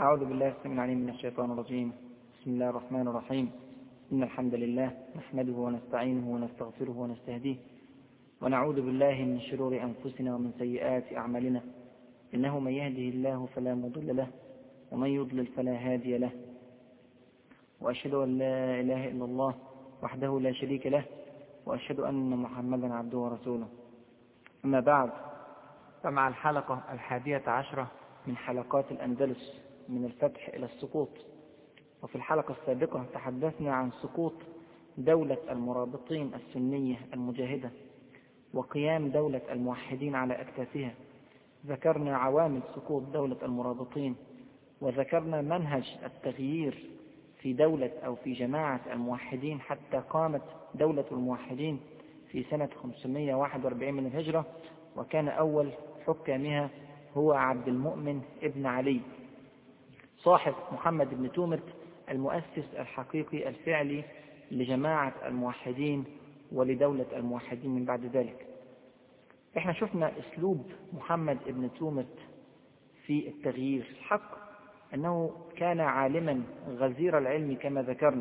أعوذ بالله السميع العليم من الشيطان الرجيم. بسم الله الرحمن الرحيم. إن الحمد لله نحمده ونستعينه ونستغفره ونستهديه ونعوذ بالله من شرور أنفسنا ومن سيئات أعمالنا، إنه من يهده الله فلا مضل له ومن يضلل فلا هادي له، وأشهد أن لا إله إلا الله وحده لا شريك له، وأشهد أن محمدا عبده ورسوله. أما بعد، فمع الحلقة 11 من حلقات الأندلس من الفتح إلى السقوط. وفي الحلقة السابقة تحدثنا عن سقوط دولة المرابطين السنية المجاهدة وقيام دولة الموحدين على أكتافها. ذكرنا عوامل سقوط دولة المرابطين، وذكرنا منهج التغيير في دولة أو في جماعة الموحدين حتى قامت دولة الموحدين في سنة 541 من الهجرة، وكان أول حكامها هو عبد المؤمن ابن علي صاحب محمد بن تومرت، المؤسس الحقيقي الفعلي لجماعة الموحدين ولدولة الموحدين من بعد ذلك. احنا شفنا اسلوب محمد بن تومرت في التغيير. الحق انه كان عالما غزير العلم كما ذكرنا،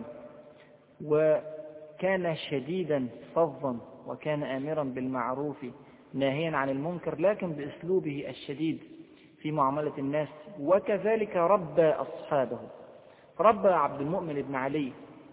وكان شديدا فظا، وكان آمرا بالمعروف ناهيا عن المنكر، لكن باسلوبه الشديد في معاملة الناس، وكذلك ربى أصحابه. ربى عبد المؤمن بن علي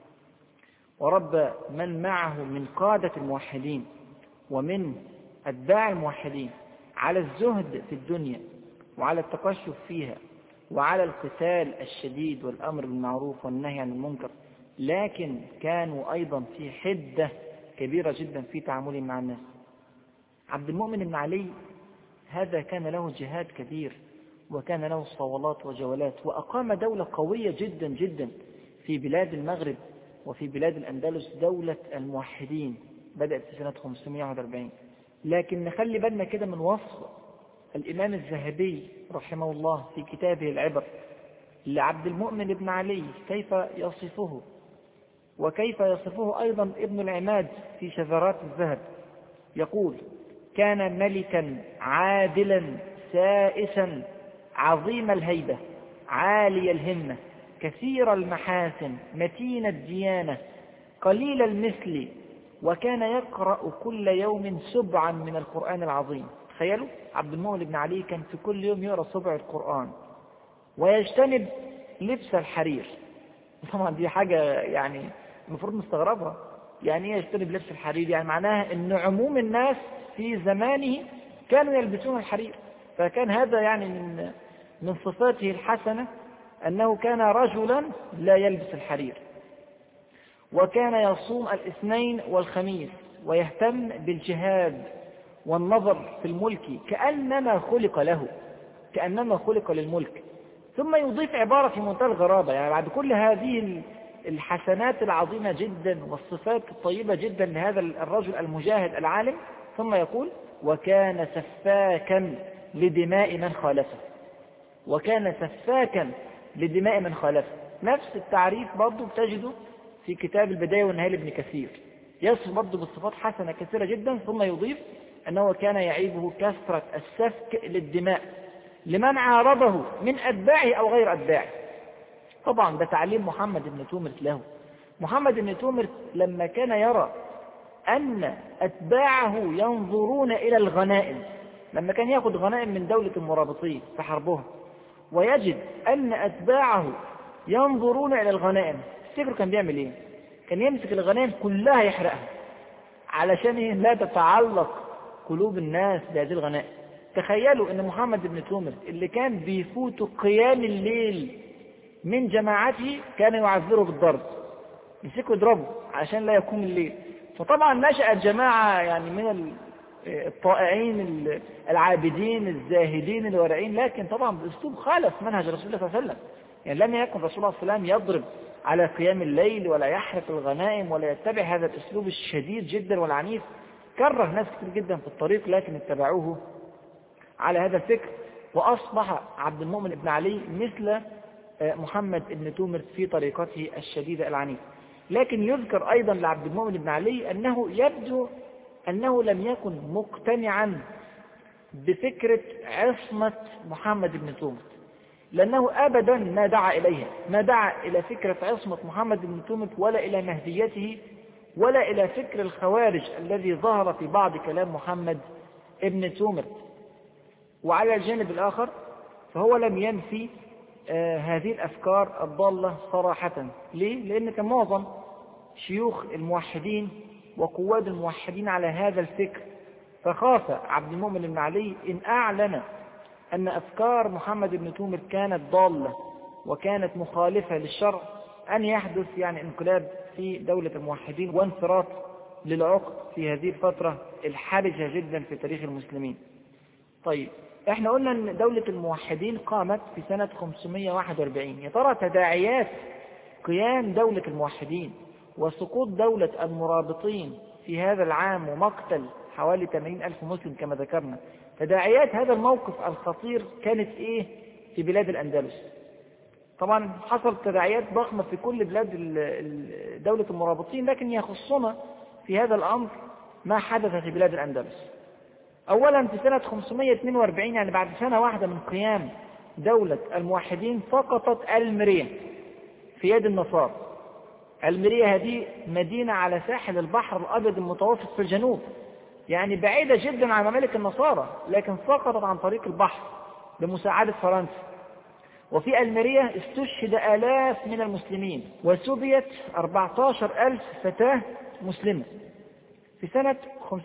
وربى من معه من قادة الموحدين ومن أتباع الموحدين على الزهد في الدنيا وعلى التقشف فيها وعلى القتال الشديد والأمر بالمعروف والنهي عن المنكر، لكن كانوا أيضا في حدة كبيرة جدا في تعاملهم مع الناس. عبد المؤمن بن علي هذا كان له جهاد كبير، وكان له صولات وجولات، وأقام دولة قوية جدا جدا في بلاد المغرب وفي بلاد الأندلس، دولة الموحدين بدأت في سنة 541. لكن نخلي بالنا كده من وصف الإمام الذهبي رحمه الله في كتابه العبر لعبد المؤمن بن علي، كيف يصفه، وكيف يصفه أيضا ابن العماد في شذرات الذهب. يقول: كان ملكا عادلا سائسا عظيم الهيبة عالي الهمة كثير المحاسن متين الديانة قليل المثل، وكان يقرأ كل يوم سبعا من القرآن العظيم. تخيلوا، عبد المؤمن بن علي كان في كل يوم يقرأ سبع القرآن، ويجتنب لبس الحرير. طبعا دي حاجة يعني المفروض نستغربها. يعني ايه يجتنب لبس الحرير؟ يعني معناها ان عموم الناس في زمانه كانوا يلبسون الحرير، فكان هذا يعني من صفاته الحسنة أنه كان رجلا لا يلبس الحرير. وكان يصوم الاثنين والخميس، ويهتم بالجهاد والنظر في الملك كأنما خلق له، كأنما خلق للملك. ثم يضيف عبارة في منتهى الغرابة، يعني بعد كل هذه الحسنات العظيمة جدا والصفات الطيبة جدا لهذا الرجل المجاهد العالم، ثم يقول: وكان سفاكا لدماء من خالفه. وكان سفاكا لدماء من خالفه. نفس التعريف برضه بتجده في كتاب البداية والنهاية لابن كثير، يصف برضه بالصفات حسنة كثيرة جدا، ثم يضيف أنه كان يعيبه كثرة السفك للدماء لمن عارضه من أتباعه أو غير أتباعه. طبعا ده تعليم محمد بن تومرت له. محمد بن تومرت لما كان يرى أن أتباعه ينظرون إلى الغنائم، لما كان يأخذ غنائم من دولة المرابطين في حربها، ويجد أن أتباعه ينظرون إلى الغنائم، تفتكروا كان بيعمل إيه؟ كان يمسك الغنائم كلها يحرقها علشان لا تتعلق قلوب الناس بهذه الغنائم. تخيلوا أن محمد بن تومرت اللي كان بيفوت قيام الليل من جماعته كان يعذره بالضرب، يمسكوا يضربوا عشان لا يقوم الليل. فطبعا نشأت جماعة يعني من الطائعين العابدين الزاهدين الورعين، لكن طبعا بأسلوب خالف منهج رسول الله صلى الله عليه وسلم. يعني لم يكن رسول الله صلى الله عليه وسلم يضرب على قيام الليل ولا يحرق الغنائم ولا يتبع هذا الأسلوب الشديد جدا والعنيف. كره ناس كثير جدا في الطريق، لكن اتبعوه على هذا الفكر، وأصبح عبد المؤمن بن علي مثل محمد بن تومرت في طريقته الشديدة العنيفة. لكن يذكر أيضا لعبد المؤمن بن علي أنه يبدو أنه لم يكن مقتنعا بفكرة عصمة محمد بن تومرت. لأنه أبدا ما دعا إليها، ما دعا إلى فكرة عصمة محمد بن تومرت ولا إلى مهديته ولا إلى فكر الخوارج الذي ظهر في بعض كلام محمد بن تومرت. وعلى الجانب الآخر فهو لم ينفي هذه الأفكار الضالة صراحة. ليه؟ لأن كان معظم شيوخ الموحدين وقواد الموحدين على هذا الفكر، فخاف عبد المؤمن بن علي إن أعلن أن أفكار محمد بن تومرت كانت ضالة وكانت مخالفة للشرع أن يحدث انقلاب في دولة الموحدين وانفراط للعقد في هذه الفترة الحرجة جدا في تاريخ المسلمين. طيب احنا قلنا أن دولة الموحدين قامت في سنة 541. يا ترى تداعيات قيام دولة الموحدين وسقوط دولة المرابطين في هذا العام ومقتل حوالي 80,000 مسلم كما ذكرنا، تداعيات هذا الموقف الخطير كانت ايه في بلاد الأندلس؟ طبعا حصل تداعيات ضخمة في كل بلاد دولة المرابطين، لكن يخصنا في هذا الأمر ما حدث في بلاد الأندلس. أولا في سنة 542 بعد سنة واحدة من قيام دولة الموحدين سقطت المرية في يد النصارى. المرية هذه مدينة على ساحل البحر الأبيض المتوسط في الجنوب، بعيدة جدا عن ممالك النصارى، لكن سقطت عن طريق البحر بمساعدة فرنسا. وفي المرية استشهد آلاف من المسلمين وسبيت 14,000 فتاة مسلمة. في سنة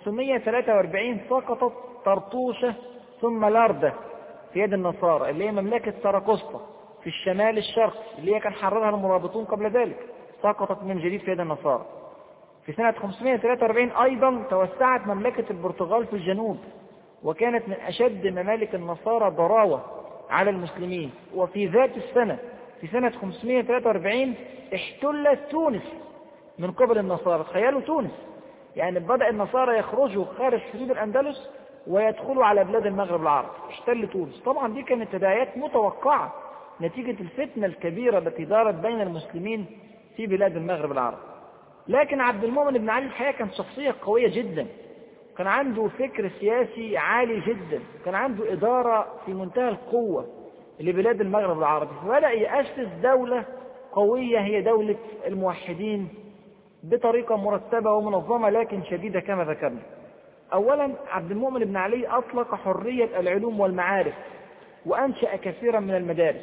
543 سقطت طرطوشة ثم لاردة في يد النصارى اللي هي مملكة ساراكوستا في الشمال الشرقي اللي هي كان حررها المرابطون قبل ذلك، سقطت من جديد في يد النصارى. في سنة 543 أيضا توسعت مملكة البرتغال في الجنوب وكانت من أشد ممالك النصارى ضراوة على المسلمين. وفي ذات السنة في سنة 543 احتلت تونس من قبل النصارى. تخيلوا تونس، بدأ النصارى يخرجوا خارج حدود الأندلس ويدخلوا على بلاد المغرب العربي، احتل تونس. طبعا دي كانت تداعيات متوقعة نتيجة الفتنة الكبيرة التي دارت بين المسلمين في بلاد المغرب العربي. لكن عبد المؤمن بن علي الحقيقة كان شخصية قوية جدا، كان عنده فكر سياسي عالي جدا، كان عنده إدارة في منتهى القوة لبلاد المغرب العربي، فبدأ يأسس دولة قوية هي دولة الموحدين بطريقة مرتبة ومنظمة لكن شديدة كما ذكرنا. أولا عبد المؤمن بن علي أطلق حرية العلوم والمعارف وأنشأ كثيرا من المدارس.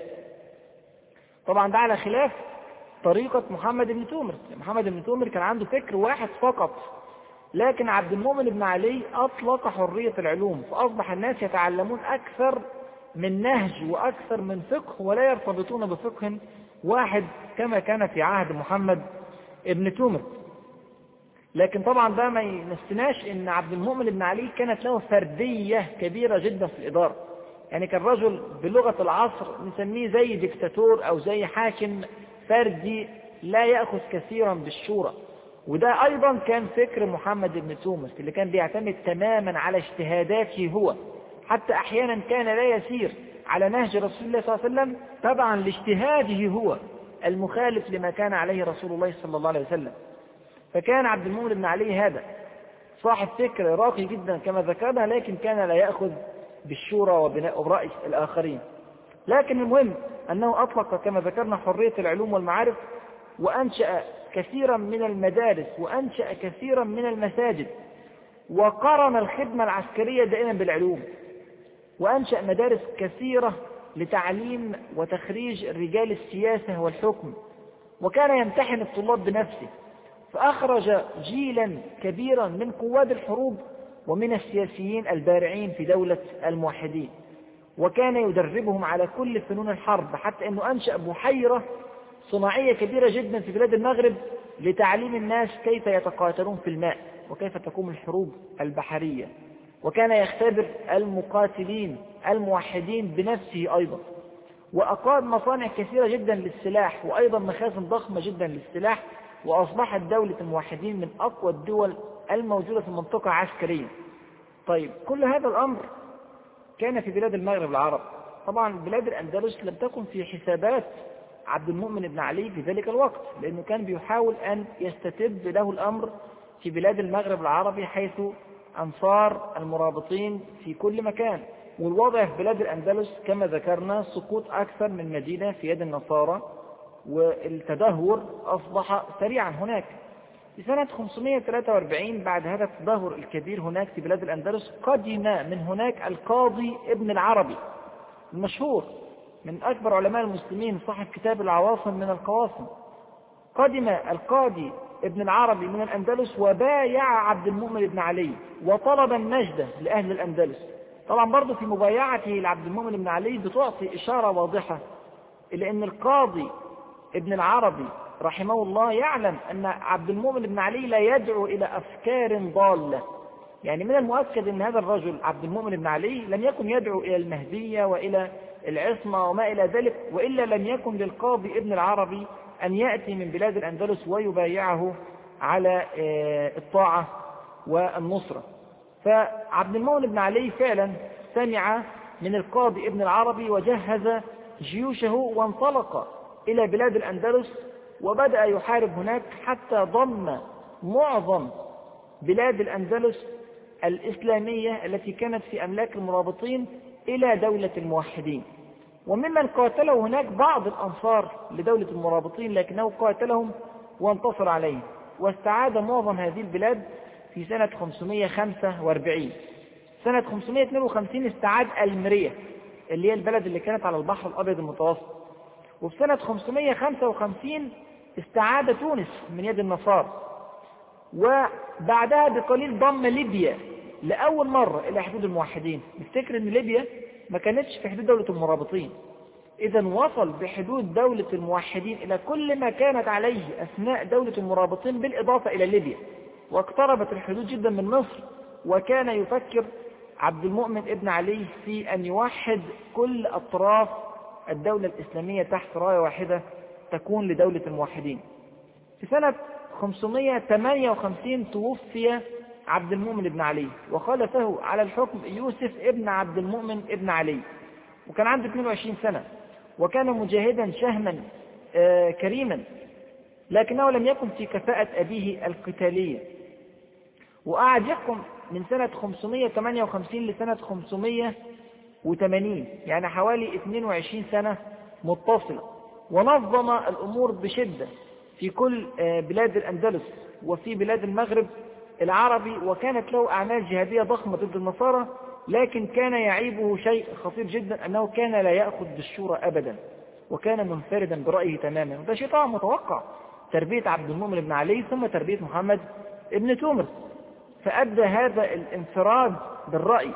طبعا ده على خلاف طريقة محمد بن تومرت. محمد بن تومرت كان عنده فكر واحد فقط، لكن عبد المؤمن بن علي أطلق حرية العلوم، فأصبح الناس يتعلمون أكثر من نهج وأكثر من فقه ولا يرتبطون بفقه واحد كما كان في عهد محمد ابن تومرت. لكن طبعا ده ما ينسناش ان عبد المؤمن بن علي كانت له فردية كبيرة جدا في الإدارة. كان رجل بلغة العصر نسميه زي ديكتاتور أو زي حاكم فردي لا يأخذ كثيرا بالشورى. وده أيضا كان فكر محمد بن تومرت اللي كان بيعتمد تماما على اجتهاداته هو، حتى أحيانا كان لا يسير على نهج رسول الله صلى الله عليه وسلم طبعا لاجتهاده هو المخالف لما كان عليه رسول الله صلى الله عليه وسلم. فكان عبد المؤمن بن علي هذا صاحب فكر راقي جدا كما ذكرنا، لكن كان لا يأخذ بالشورى وبناء رأي الآخرين. لكن المهم أنه أطلق كما ذكرنا حرية العلوم والمعارف وأنشأ كثيرا من المدارس وأنشأ كثيرا من المساجد، وقرن الخدمة العسكرية دائما بالعلوم، وأنشأ مدارس كثيرة لتعليم وتخريج رجال السياسة والحكم، وكان يمتحن الطلاب بنفسه، فأخرج جيلا كبيرا من قواد الحروب ومن السياسيين البارعين في دولة الموحدين، وكان يدربهم على كل فنون الحرب، حتى أنه أنشأ بحيرة صناعية كبيرة جدا في بلاد المغرب لتعليم الناس كيف يتقاتلون في الماء وكيف تقوم الحروب البحرية، وكان يختبر المقاتلين الموحدين بنفسه أيضا، وأقام مصانع كثيرة جدا للسلاح وأيضا مخازن ضخمة جدا للسلاح، وأصبحت دولة الموحدين من أقوى الدول الموجودة في المنطقة عسكريا. طيب كل هذا الأمر كان في بلاد المغرب العرب. طبعا بلاد الأندلس لم تكن في حسابات عبد المؤمن بن علي في ذلك الوقت، لأنه كان بيحاول أن يستتب له الأمر في بلاد المغرب العربي، حيث أنصار المرابطين في كل مكان، والوضع في بلاد الأندلس كما ذكرنا سقوط أكثر من مدينة في يد النصارى، والتدهور أصبح سريعا هناك. في سنة 543 بعد هذا التدهور الكبير هناك في بلاد الأندلس قدم من هناك القاضي ابن العربي المشهور من أكبر علماء المسلمين صاحب كتاب العواصم من القواصم. قدم القاضي ابن العربي من الأندلس وبايع عبد المؤمن بن علي وطلب النجدة لأهل الأندلس. طبعا برضو في مبايعته لعبد المؤمن بن علي بتعطي إشارة واضحة إلى أن القاضي ابن العربي رحمه الله يعلم أن عبد المؤمن بن علي لا يدعو إلى أفكار ضالة. يعني من المؤكد أن هذا الرجل عبد المؤمن بن علي لم يكن يدعو إلى المهدية وإلى العصمة وما إلى ذلك، وإلا لم يكن للقاضي ابن العربي أن يأتي من بلاد الأندلس ويبايعه على الطاعة والنصرة. فعبد المؤمن بن علي فعلا سمع من القاضي ابن العربي وجهز جيوشه وانطلق إلى بلاد الأندلس وبدأ يحارب هناك حتى ضم معظم بلاد الأندلس الإسلامية التي كانت في أملاك المرابطين إلى دولة الموحدين. وممن قاتله هناك بعض الأنصار لدولة المرابطين لكنه قاتلهم وانتصر عليهم، واستعاد معظم هذه البلاد في سنة 545. سنة 552 استعاد المرية اللي هي البلد اللي كانت على البحر الأبيض المتوسط. وفي سنة 555 استعاد تونس من يد النصارى، وبعدها بقليل ضم ليبيا لأول مرة إلى حدود الموحدين. نفتكر أن ليبيا ما كانتش في حدود دولة المرابطين، إذا وصل بحدود دولة الموحدين إلى كل ما كانت عليه أثناء دولة المرابطين بالإضافة إلى ليبيا، واقتربت الحدود جدا من مصر. وكان يفكر عبد المؤمن ابن علي في أن يوحد كل أطراف الدولة الإسلامية تحت راية واحدة تكون لدولة الموحدين. في سنة 558 توفي عبد المؤمن بن علي، وخلفه على الحكم يوسف ابن عبد المؤمن ابن علي، وكان عنده 22 سنة، وكان مجاهدا شهما كريما، لكنه لم يكن في كفاءة أبيه القتالية. وقعد يحكم من سنة 558 لسنة 580، يعني حوالي 22 سنة متصلة، ونظم الأمور بشدة في كل بلاد الأندلس وفي بلاد المغرب العربي، وكانت له أعمال جهادية ضخمة ضد النصارى. لكن كان يعيبه شيء خطير جدا، أنه كان لا يأخذ بالشورى أبدا، وكان منفردا برأيه تماما. وده شيء طبعا متوقع، تربية عبد المؤمن بن علي ثم تربية محمد ابن تومر. فأدى هذا الانفراد بالرأي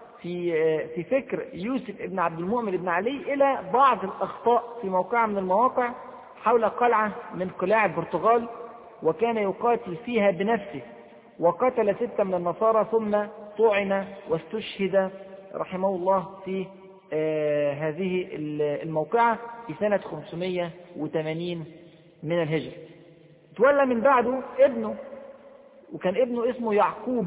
في فكر يوسف ابن عبد المؤمن بن علي إلى بعض الأخطاء في موقع من المواقع حول قلعة من قلاع البرتغال، وكان يقاتل فيها بنفسه، وقتل 6 من النصارى ثم طعن واستشهد رحمه الله في هذه الموقعة في سنة 580 من الهجرة. تولى من بعده ابنه، وكان ابنه اسمه يعقوب،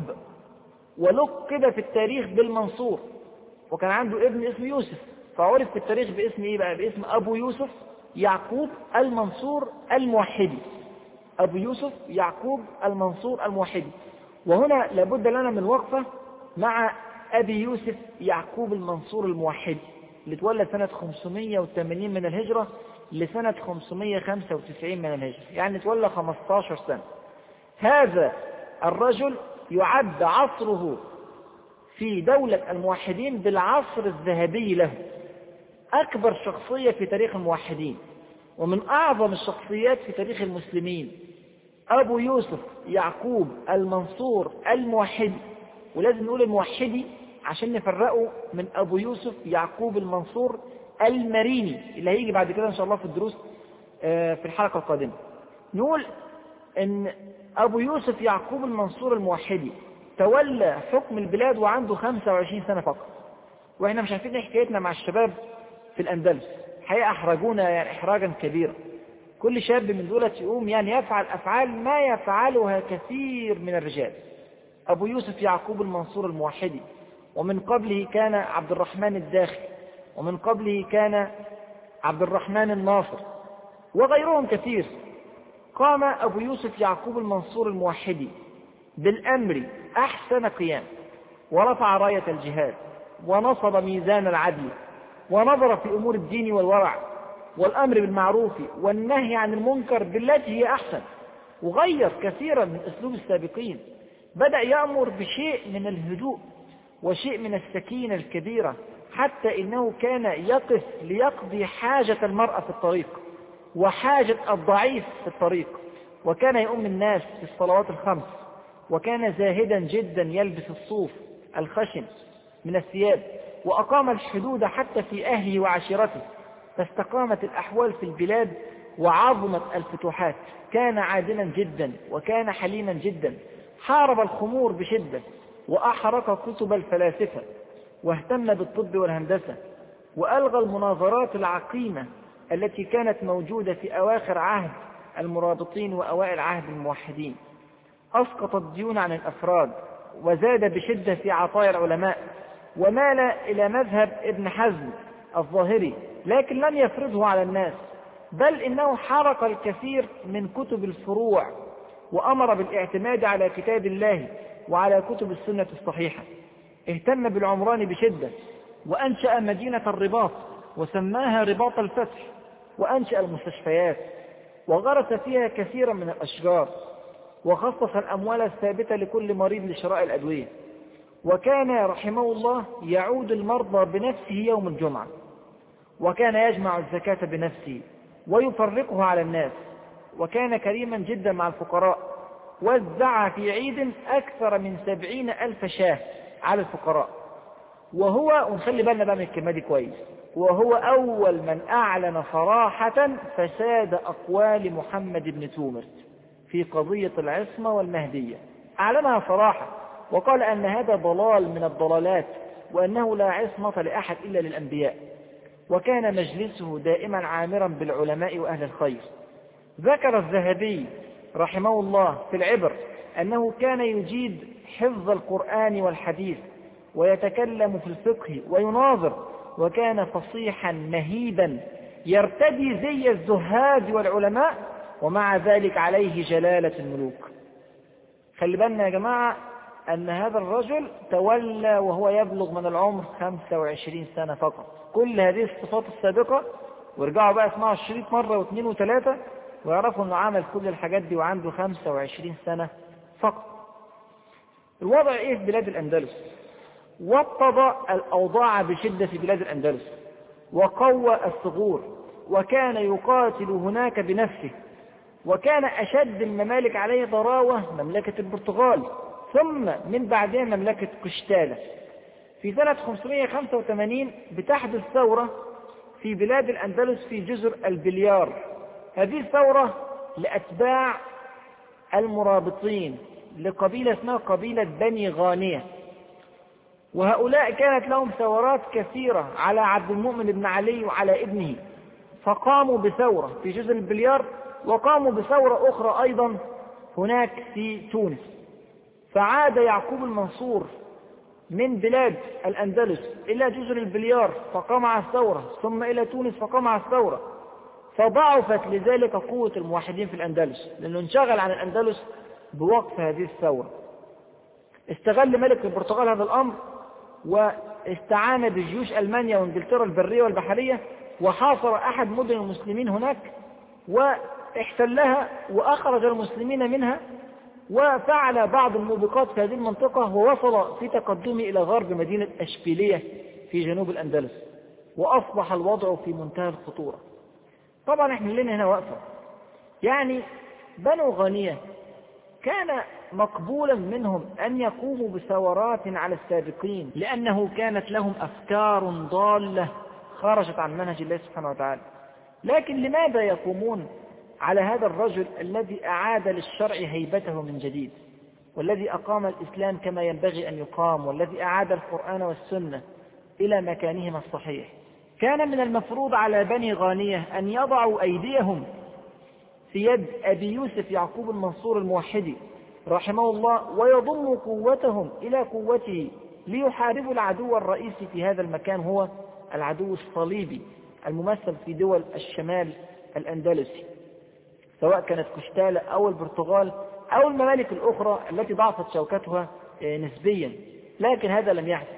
ولقب في التاريخ بالمنصور، وكان عنده ابن اسمه يوسف، فعرف في التاريخ باسم ايه بقى؟ باسم ابو يوسف يعقوب المنصور الموحدي. ابو يوسف يعقوب المنصور الموحدي. وهنا لابد لنا من وقفة مع ابي يوسف يعقوب المنصور الموحدي اللي تولى سنة 580 من الهجرة لسنة 595 من الهجرة، يعني تولى 15 سنة. هذا الرجل يعد عصره في دولة الموحدين بالعصر الذهبي له، أكبر شخصية في تاريخ الموحدين ومن أعظم الشخصيات في تاريخ المسلمين، أبو يوسف يعقوب المنصور الموحدي. ولازم نقول الموحدي عشان نفرقه من أبو يوسف يعقوب المنصور المريني اللي هيجي بعد كده إن شاء الله في الدروس في الحلقة القادمة. نقول إن أبو يوسف يعقوب المنصور الموحدي تولى حكم البلاد وعنده 25 سنة فقط. وإحنا مش عارفين حكايتنا مع الشباب في الأندلس، حقيقة أحرجونا يعني إحراجا كبيرا. كل شاب من دولة يقوم يعني يفعل أفعال ما يفعلها كثير من الرجال. أبو يوسف يعقوب المنصور الموحدي، ومن قبله كان عبد الرحمن الداخل، ومن قبله كان عبد الرحمن الناصر وغيرهم كثير. قام أبو يوسف يعقوب المنصور الموحدي بالأمر أحسن قيام، ورفع راية الجهاد، ونصب ميزان العدل، ونظر في أمور الدين والورع والأمر بالمعروف والنهي عن المنكر بالتي هي أحسن، وغير كثيرا من أسلوب السابقين. بدأ يأمر بشيء من الهدوء وشيء من السكينة الكبيرة، حتى إنه كان يقف ليقضي حاجة المرأة في الطريق وحاجة الضعيف في الطريق، وكان يؤم الناس في الصلوات الخمس، وكان زاهدا جدا يلبس الصوف الخشن من الثياب، وأقام الحدود حتى في أهله وعشيرته، فاستقامت الأحوال في البلاد وعظمت الفتوحات. كان عادلا جدا وكان حليما جدا، حارب الخمور بشدة، وأحرق كتب الفلاسفة، واهتم بالطب والهندسة، وألغى المناظرات العقيمة التي كانت موجودة في أواخر عهد المرابطين وأوائل عهد الموحدين. أسقط الديون عن الأفراد، وزاد بشدة في عطايا العلماء، ومال إلى مذهب ابن حزم الظاهري، لكن لم يفرضه على الناس، بل إنه حرق الكثير من كتب الفروع، وأمر بالاعتماد على كتاب الله وعلى كتب السنة الصحيحة. اهتم بالعمران بشدة، وأنشأ مدينة الرباط وسماها رباط الفتح، وأنشأ المستشفيات وغرس فيها كثيرا من الأشجار، وخصص الأموال الثابتة لكل مريض لشراء الأدوية. وكان رحمه الله يعود المرضى بنفسه يوم الجمعة، وكان يجمع الزكاة بنفسه ويفرقها على الناس، وكان كريما جدا مع الفقراء، وزع في عيد أكثر من 70,000 شاة على الفقراء. وهو، ونخلي بالنا بقى من الكلمة دي كويس، وهو أول من أعلن صراحة فساد أقوال محمد بن تومرت في قضية العصمة والمهدية. أعلنها صراحة، وقال أن هذا ضلال من الضلالات، وأنه لا عصمة لأحد إلا للأنبياء. وكان مجلسه دائما عامرا بالعلماء وأهل الخير. ذكر الذهبي رحمه الله في العبر أنه كان يجيد حفظ القرآن والحديث، ويتكلم في الفقه ويناظر، وكان فصيحا مهيبا يرتدي زي الزهاد والعلماء، ومع ذلك عليه جلالة الملوك. خلي بالنا يا جماعة أن هذا الرجل تولى وهو يبلغ من العمر 25 سنة فقط. كل هذه الصفات السابقة، وارجعوا بقى اسمعوا الشريط مرة واثنين وثلاثة ويعرفوا أنه عمل كل الحاجات دي وعنده 25 سنة فقط. الوضع إيه في بلاد الأندلس؟ وطد الأوضاع بشدة في بلاد الأندلس، وقوى الثغور، وكان يقاتل هناك بنفسه. وكان أشد الممالك عليه ضراوة مملكة البرتغال، ثم من بعدها مملكة قشتالة. في سنة 585 بتحدث ثورة في بلاد الأندلس في جزر البليار. هذه الثورة لأتباع المرابطين لقبيلة اسمها قبيلة بني غانية، وهؤلاء كانت لهم ثورات كثيرة على عبد المؤمن بن علي وعلى ابنه، فقاموا بثورة في جزر البليار، وقاموا بثورة أخرى أيضا هناك في تونس. فعاد يعقوب المنصور من بلاد الأندلس إلى جزر البليار فقام على الثورة، ثم إلى تونس فقام على الثورة، فضعفت لذلك قوة الموحدين في الأندلس، لأنه انشغل عن الأندلس بوقف هذه الثورة. استغل ملك البرتغال هذا الأمر، واستعان بجيوش ألمانيا وإنجلترا البرية والبحرية، وحاصر أحد مدن المسلمين هناك واحتلها وأخرج المسلمين منها، وفعل بعض الموبقات في هذه المنطقة، ووصل في تقدمه إلى غرب مدينة أشبيلية في جنوب الأندلس، وأصبح الوضع في منتهى الخطورة. طبعا احنا لنا هنا وقفة، يعني بنو غانية كان مقبولا منهم أن يقوموا بثورات على السابقين، لأنه كانت لهم أفكار ضالة خرجت عن منهج الله سبحانه وتعالى. لكن لماذا يقومون على هذا الرجل الذي أعاد للشرع هيبته من جديد، والذي أقام الإسلام كما ينبغي أن يقام، والذي أعاد القرآن والسنة إلى مكانهما الصحيح؟ كان من المفروض على بني غانية أن يضعوا أيديهم في يد أبي يوسف يعقوب المنصور الموحدي رحمه الله، ويضموا قوتهم إلى قوته ليحاربوا العدو الرئيسي في هذا المكان، هو العدو الصليبي الممثل في دول الشمال الأندلسي، سواء كانت قشتالة أو البرتغال أو الممالك الأخرى التي ضعفت شوكتها نسبيا. لكن هذا لم يحدث.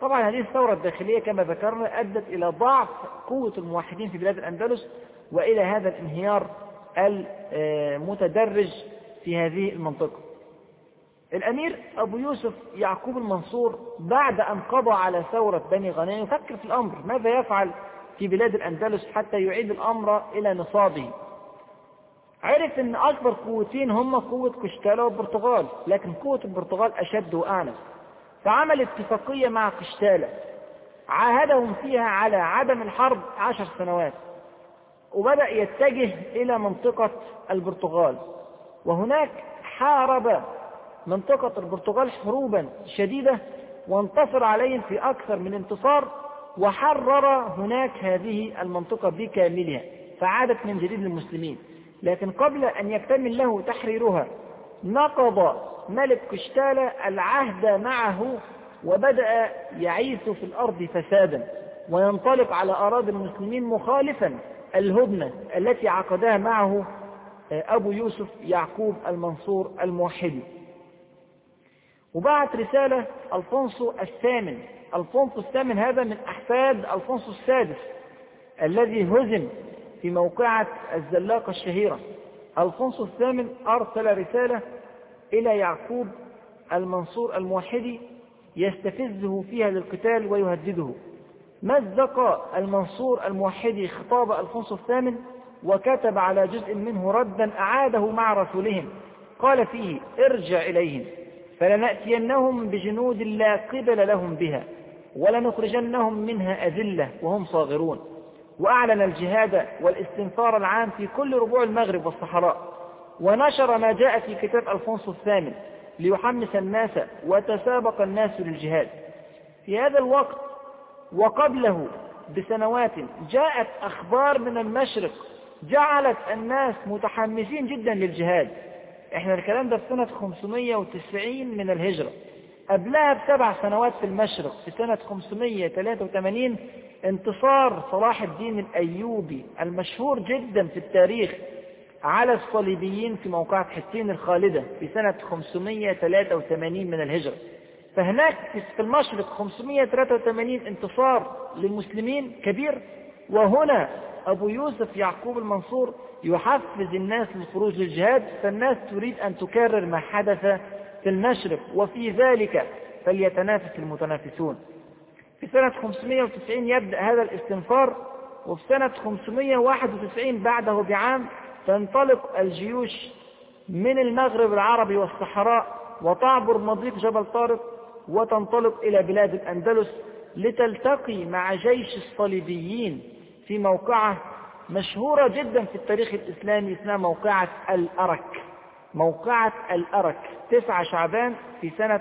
طبعا هذه الثورة الداخلية كما ذكرنا أدت إلى ضعف قوة الموحدين في بلاد الأندلس وإلى هذا الانهيار المتدرج في هذه المنطقة. الأمير أبو يوسف يعقوب المنصور بعد أن قضى على ثورة بني غنيم يفكر في الأمر ماذا يفعل في بلاد الأندلس حتى يعيد الأمر إلى نصابه. عرف أن أكبر قوتين هم قوة قشتالة والبرتغال، لكن قوة البرتغال أشد وأعنف، فعمل اتفاقية مع قشتالة عاهدهم فيها على عدم الحرب 10 سنوات، وبدأ يتجه إلى منطقة البرتغال، وهناك حارب منطقة البرتغال حروبا شديدة وانتصر عليهم في أكثر من انتصار، وحرر هناك هذه المنطقة بكاملها فعادت من جديد للمسلمين. لكن قبل أن يكتمل له تحريرها نقض ملك قشتالة العهد معه وبدأ يعيث في الأرض فسادا وينطلق على أراضي المسلمين مخالفا الهدنة التي عقدها معه أبو يوسف يعقوب المنصور الموحدي. وبعت رسالة ألفونسو الثامن. ألفونسو الثامن هذا من أحفاد ألفونسو السادس الذي هزم في موقعة الزلاقة الشهيرة. ألفونسو الثامن أرسل رسالة إلى يعقوب المنصور الموحدي يستفزه فيها للقتال ويهدده. مزق المنصور الموحدي خطاب ألفونسو الثامن وكتب على جزء منه ردا أعاده مع رسولهم، قال فيه: ارجع إليهم فلنأتينهم بجنود لا قبل لهم بها ولنخرجنهم منها أذلة وهم صاغرون. وأعلن الجهاد والاستنفار العام في كل ربوع المغرب والصحراء، ونشر ما جاء في كتاب ألفونسو الثامن ليحمس الناس وتسابق الناس للجهاد. في هذا الوقت وقبله بسنوات جاءت أخبار من المشرق جعلت الناس متحمسين جدا للجهاد. احنا الكلام ده في سنة 590 من الهجرة، قبلها ب7 سنوات في المشرق في سنة 583 انتصار صلاح الدين الأيوبي المشهور جدا في التاريخ على الصليبيين في موقعة حطين الخالدة في سنة 583 من الهجرة. فهناك في المشرق 583 انتصار للمسلمين كبير، وهنا أبو يوسف يعقوب المنصور يحفز الناس للخروج للجهاد، فالناس تريد أن تكرر ما حدث في المشرق، وفي ذلك فليتنافس المتنافسون. في سنة 590 يبدأ هذا الاستنفار، وفي سنة 591 بعده بعام تنطلق الجيوش من المغرب العربي والصحراء وتعبر مضيق جبل طارق وتنطلق إلى بلاد الأندلس لتلتقي مع جيش الصليبيين في موقعة مشهورة جدا في التاريخ الإسلامي اسمها موقعة الأرك. موقعة الأرك 9 شعبان في سنة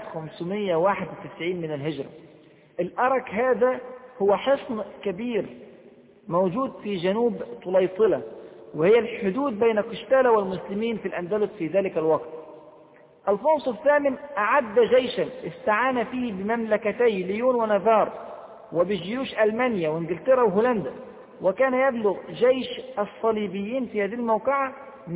591 من الهجرة. الأرك هذا هو حصن كبير موجود في جنوب طليطلة، وهي الحدود بين قشتالة والمسلمين في الأندلس في ذلك الوقت. ألفونسو الثامن أعد جيشا استعان فيه بمملكتي ليون ونافار وبجيوش ألمانيا وإنجلترا وهولندا، وكان يبلغ جيش الصليبيين في هذه الموقعة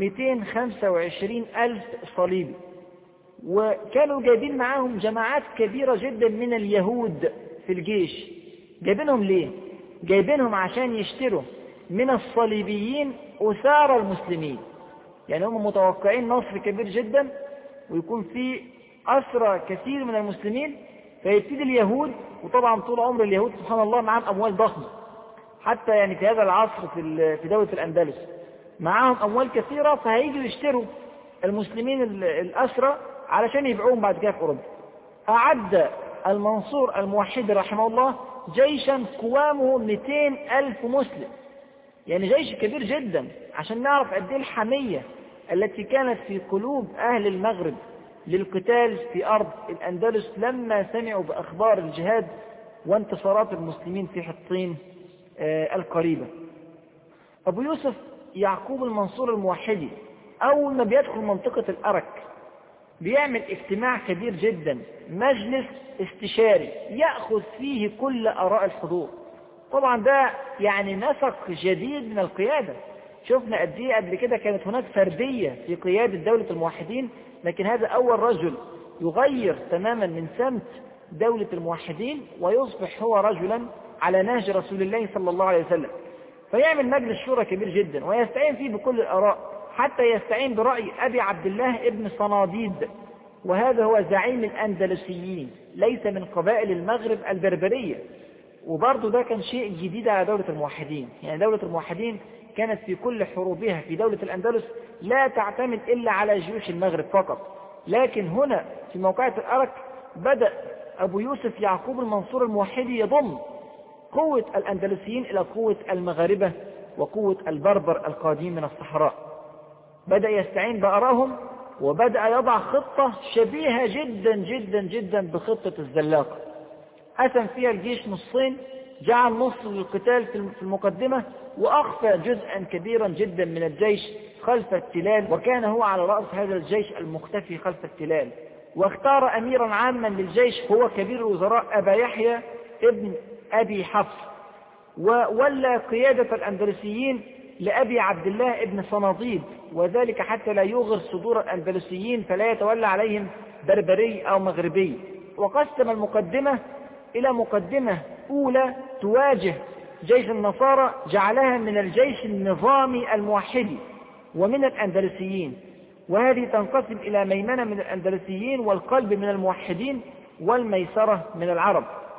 225,000 صليبي، وكانوا جايبين معاهم جماعات كبيرة جدا من اليهود في الجيش. جايبينهم ليه؟ جايبينهم عشان يشتروا من الصليبيين أسار المسلمين، يعني هم متوقعين نصر كبير جدا ويكون في أسرى كثير من المسلمين، فيبتدي اليهود، وطبعا طول عمر اليهود سبحان الله معهم أموال ضخمة، حتى يعني في هذا العصر في دولة الأندلس معهم أموال كثيرة، فهيجوا يشتروا المسلمين الأسرى علشان يبيعوهم بعد كده في أوروبا. أعد المنصور الموحدي رحمه الله جيشا قوامه 200,000 مسلم، يعني جيش كبير جدا، عشان نعرف قد ايه الحمية التي كانت في قلوب أهل المغرب للقتال في أرض الأندلس لما سمعوا بأخبار الجهاد وانتصارات المسلمين في حطين القريبة. أبو يوسف يعقوب المنصور الموحدي أول ما بيدخل منطقة الأرك بيعمل اجتماع كبير جدا، مجلس استشاري يأخذ فيه كل آراء الحضور. طبعا ده يعني نسق جديد من القيادة. شفنا قد ايه قبل كده كانت هناك فردية في قيادة دولة الموحدين، لكن هذا أول رجل يغير تماما من سمت دولة الموحدين ويصبح هو رجلا على نهج رسول الله صلى الله عليه وسلم. فيعمل مجلس شورى كبير جدا ويستعين فيه بكل الآراء، حتى يستعين برأي أبي عبد الله ابن صناديد، وهذا هو زعيم الأندلسيين، ليس من قبائل المغرب البربرية. وبرضه ده كان شيء جديد على دولة الموحدين. يعني دولة الموحدين كانت في كل حروبها في دولة الأندلس لا تعتمد إلا على جيوش المغرب فقط، لكن هنا في موقعة الأرك بدأ أبو يوسف يعقوب المنصور الموحدي يضم قوة الأندلسيين إلى قوة المغاربة وقوة البربر القادمين من الصحراء. بدأ يستعين بآرائهم وبدأ يضع خطة شبيهة جدا جدا جدا بخطة الزلاقة. قسم فيها الجيش نصين، جعل نص للقتال في المقدمة، وأخفى جزءا كبيرا جدا من الجيش خلف التلال، وكان هو على رأس هذا الجيش المختفي خلف التلال. واختار أميرا عاما للجيش هو كبير الوزراء أبا يحيى ابن أبي حفص، وولى قيادة الأندلسيين لأبي عبد الله ابن صناديد، وذلك حتى لا يغر صدور الأندلسيين فلا يتولى عليهم بربري أو مغربي. وقسم المقدمة إلى مقدمة أولى تواجه جيش النصارى، جعلها من الجيش النظامي الموحدي ومن الأندلسيين، وهذه تنقسم إلى ميمنة من الأندلسيين والقلب من الموحدين والميسرة من العرب.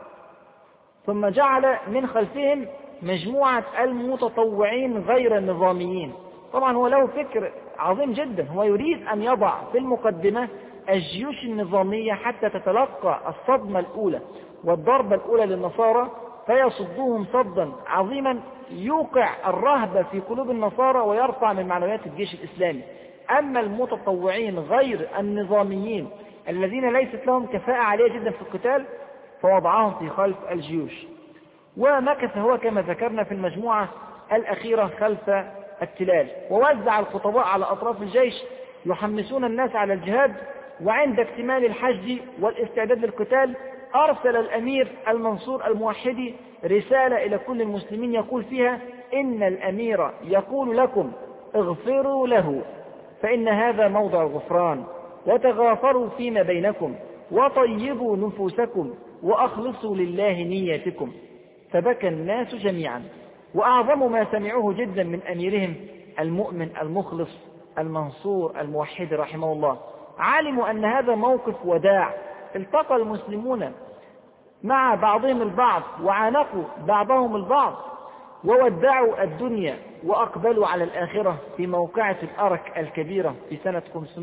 ثم جعل من خلفهم مجموعة المتطوعين غير النظاميين. طبعا هو له فكر عظيم جدا، هو يريد أن يضع في المقدمة الجيوش النظامية حتى تتلقى الصدمة الأولى والضربة الأولى للنصارى، فيصدوهم صدا عظيما يوقع الرهبة في قلوب النصارى ويرفع من معنويات الجيش الإسلامي. أما المتطوعين غير النظاميين الذين ليست لهم كفاءة عالية جدا في القتال فوضعهم في خلف الجيوش. ومكث هو كما ذكرنا في المجموعة الأخيرة خلف التلال، ووزع الخطباء على أطراف الجيش يحمسون الناس على الجهاد. وعند اكتمال الحشد والاستعداد للقتال أرسل الأمير المنصور الموحدي رسالة إلى كل المسلمين يقول فيها: إن الأمير يقول لكم اغفروا له فإن هذا موضع الغفران، وتغافروا فيما بينكم، وطيبوا نفوسكم، وأخلصوا لله نياتكم. فبكى الناس جميعا، وأعظم ما سمعوه جدا من أميرهم المؤمن المخلص المنصور الموحد رحمه الله. علموا أن هذا موقف وداع. التقى المسلمون مع بعضهم البعض وعانقوا بعضهم البعض وودعوا الدنيا وأقبلوا على الآخرة في موقعة الأرك الكبيرة في سنة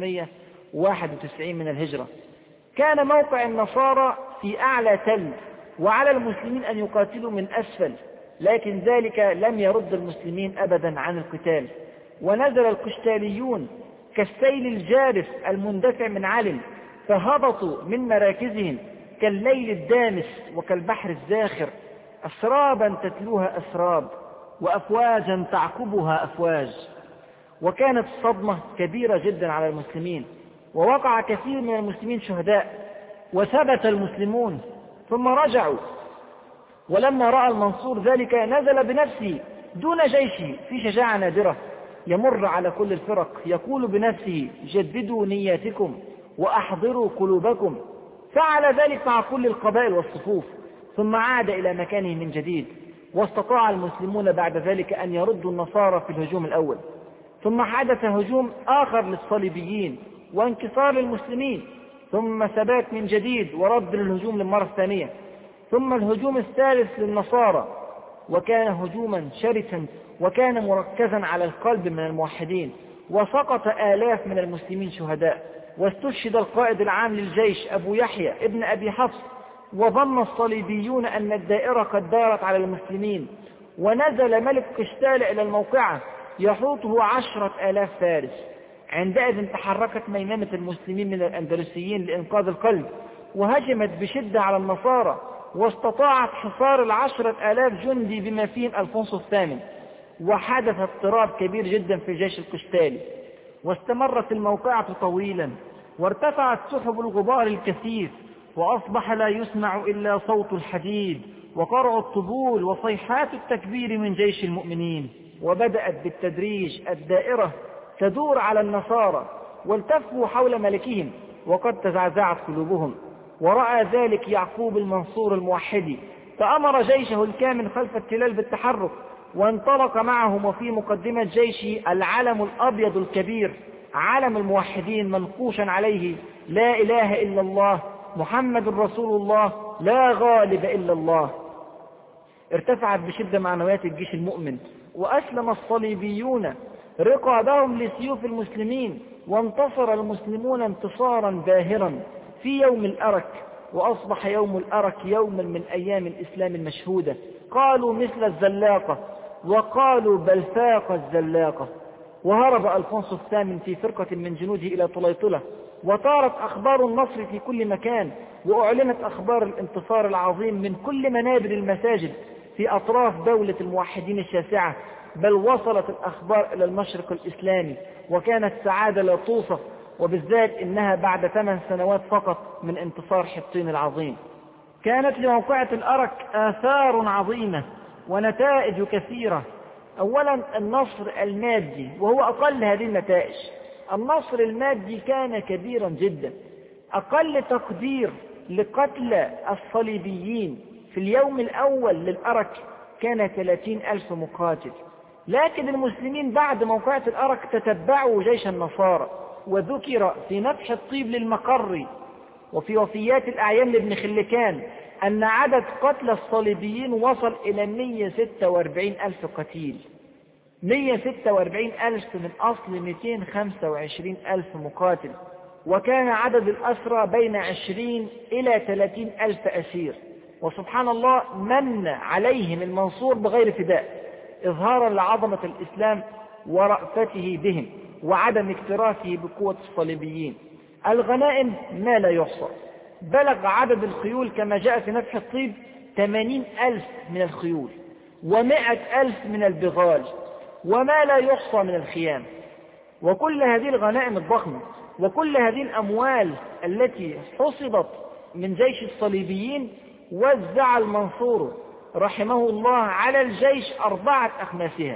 591 من الهجرة. كان موقع النصارى في أعلى تل، وعلى المسلمين أن يقاتلوا من أسفل، لكن ذلك لم يرد المسلمين أبدا عن القتال. ونزل القشتاليون كالسيل الجارف المندفع من علم، فهبطوا من مراكزهم كالليل الدامس وكالبحر الزاخر، أسرابا تتلوها أسراب وأفواجا تعقبها أفواج. وكانت الصدمة كبيرة جدا على المسلمين، ووقع كثير من المسلمين شهداء، وثبت المسلمون ثم رجعوا. ولما رأى المنصور ذلك نزل بنفسه دون جيشه في شجاعة نادرة، يمر على كل الفرق يقول بنفسه: جددوا نياتكم وأحضروا قلوبكم. فعل ذلك مع كل القبائل والصفوف، ثم عاد إلى مكانه من جديد. واستطاع المسلمون بعد ذلك أن يردوا النصارى في الهجوم الأول. ثم حدث هجوم آخر للصليبيين وانكسار المسلمين، ثم ثبات من جديد ورد للهجوم للمرة الثانية، ثم الهجوم الثالث للنصارى، وكان هجوما شرسا وكان مركزا على القلب من الموحدين، وسقط آلاف من المسلمين شهداء. واستشهد القائد العام للجيش أبو يحيى ابن أبي حفص، وظن الصليبيون أن الدائرة قد دارت على المسلمين. ونزل ملك قشتال إلى الموقعة يحوطه 10,000 فارس. عندئذ تحركت ميمنة المسلمين من الأندلسيين لإنقاذ القلب، وهجمت بشدة على النصارى، واستطاعت حصار 10,000 جندي بما فيهم ألفونسو الثامن. وحدث اضطراب كبير جدا في الجيش القشتالي، واستمرت الموقعة طويلا، وارتفعت سحب الغبار الكثيف، وأصبح لا يسمع إلا صوت الحديد وقرع الطبول وصيحات التكبير من جيش المؤمنين. وبدأت بالتدريج الدائرة تدور على النصارى، والتفوا حول ملكهم وقد تزعزعت قلوبهم. ورأى ذلك يعقوب المنصور الموحدي، فأمر جيشه الكامل خلف التلال بالتحرك، وانطلق معهم، وفي مقدمة جيشه العلم الأبيض الكبير، علم الموحدين منقوشا عليه لا إله إلا الله محمد رسول الله لا غالب إلا الله. ارتفعت بشدة معنويات الجيش المؤمن، وأسلم الصليبيون رقابهم لسيوف المسلمين، وانتصر المسلمون انتصارا باهرا في يوم الأرك، وأصبح يوم الأرك يوما من أيام الإسلام المشهودة. قالوا مثل الزلاقة، وقالوا بل فاق الزلاقة. وهرب ألفونسو الثامن في فرقة من جنوده إلى طليطلة، وطارت أخبار النصر في كل مكان، وأعلنت أخبار الانتصار العظيم من كل منابر المساجد في أطراف دولة الموحدين الشاسعة، بل وصلت الأخبار إلى المشرق الإسلامي، وكانت سعادة لا توصف، وبالذات إنها بعد 8 سنوات فقط من انتصار حطين العظيم. كانت لموقعة الأرك آثار عظيمة ونتائج كثيرة. أولا النصر المادي، وهو أقل هذه النتائج. النصر المادي كان كبيرا جدا. أقل تقدير لقتل الصليبيين في اليوم الأول للأرك كان 30,000 مقاتل، لكن المسلمين بعد موقعة الأرك تتبعوا جيش النصارى، وذكر في نفح الطيب للمقري وفي وفيات الأعيان لابن خلكان أن عدد قتل الصليبيين وصل إلى 146,000 قتيل. 146,000 من أصل 225,000 مقاتل، وكان عدد الأسرى بين 20 إلى 30,000 أسير. وسبحان الله من عليهم المنصور بغير فداء، إظهارا لعظمة الإسلام ورأفته بهم وعدم اكتراثه بقوة الصليبيين. الغنائم ما لا يحصى، بلغ عدد الخيول كما جاء في نفح الطيب 80,000 من الخيول، و100,000 من البغال، وما لا يحصى من الخيام. وكل هذه الغنائم الضخمة وكل هذه الأموال التي حصدت من جيش الصليبيين وزع المنصور رحمه الله على الجيش 4 أخماسها،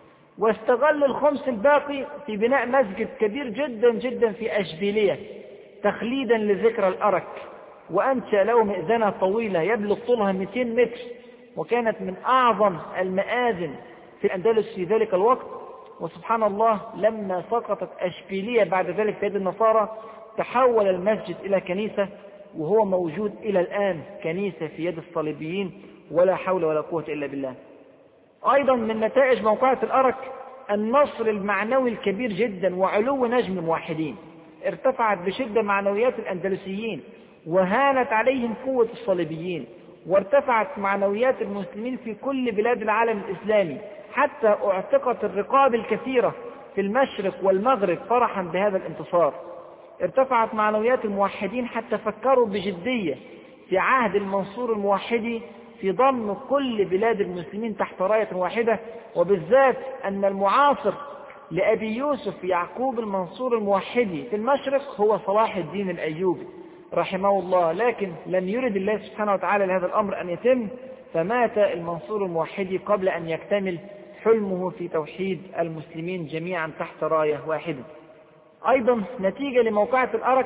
واستغل الخمس الباقي في بناء مسجد كبير جدا جدا في أشبيلية تخليدا لذكرى الأرك، وأنشأ له مئذنة طويلة يبلغ طولها 200 متر، وكانت من أعظم المآذن في الأندلس في ذلك الوقت. وسبحان الله لما سقطت أشبيلية بعد ذلك في يد النصارى تحول المسجد إلى كنيسة، وهو موجود إلى الآن كنيسة في يد الصليبيين، ولا حول ولا قوة إلا بالله. أيضا من نتائج موقعة الأرك النصر المعنوي الكبير جدا وعلو نجم الموحدين. ارتفعت بشدة معنويات الأندلسيين وهانت عليهم قوة الصليبيين، وارتفعت معنويات المسلمين في كل بلاد العالم الإسلامي، حتى اعتقت الرقاب الكثيرة في المشرق والمغرب فرحا بهذا الانتصار. ارتفعت معنويات الموحدين حتى فكروا بجدية في عهد المنصور الموحدي في ضم كل بلاد المسلمين تحت راية واحدة، وبالذات أن المعاصر لأبي يوسف يعقوب المنصور الموحدي في المشرق هو صلاح الدين الأيوبي رحمه الله، لكن لم يرد الله سبحانه وتعالى لهذا الأمر أن يتم، فمات المنصور الموحدي قبل أن يكتمل حلمه في توحيد المسلمين جميعا تحت راية واحدة. أيضا نتيجة لموقعة الأرك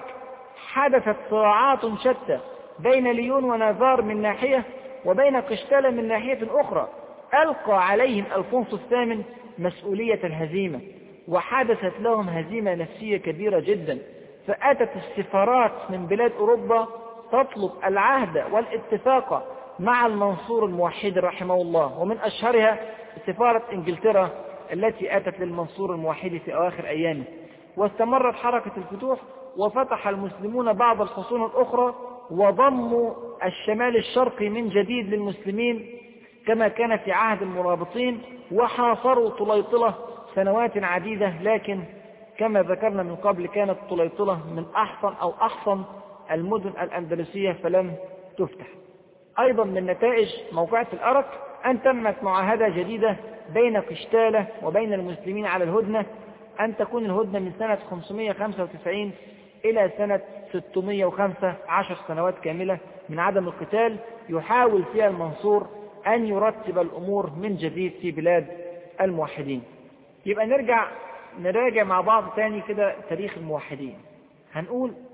حدثت صراعات شتى بين ليون ونافار من ناحية، وبين قشتالة من ناحية أخرى، ألقى عليهم ألفونسو الثامن مسؤولية الهزيمة، وحدثت لهم هزيمة نفسية كبيرة جدا، فأتت السفارات من بلاد أوروبا تطلب العهد والاتفاق مع المنصور الموحد رحمه الله، ومن أشهرها سفارة إنجلترا التي أتت للمنصور الموحد في أواخر أيامه. واستمرت حركة الفتوح، وفتح المسلمون بعض الحصون الأخرى، وضموا الشمال الشرقي من جديد للمسلمين كما كان في عهد المرابطين، وحاصروا طليطلة سنوات عديدة، لكن كما ذكرنا من قبل كانت طليطلة من أحسن المدن الأندلسية فلم تفتح. أيضا من نتائج موقعة الأرك أن تمت معاهدة جديدة بين قشتالة وبين المسلمين على الهدنة، أن تكون الهدنة من سنة 595 إلى سنة 605، 10 سنوات كاملة من عدم القتال، يحاول فيها المنصور أن يرتب الأمور من جديد في بلاد الموحدين. يبقى نراجع مع بعض تاني كده تاريخ الموحدين. هنقول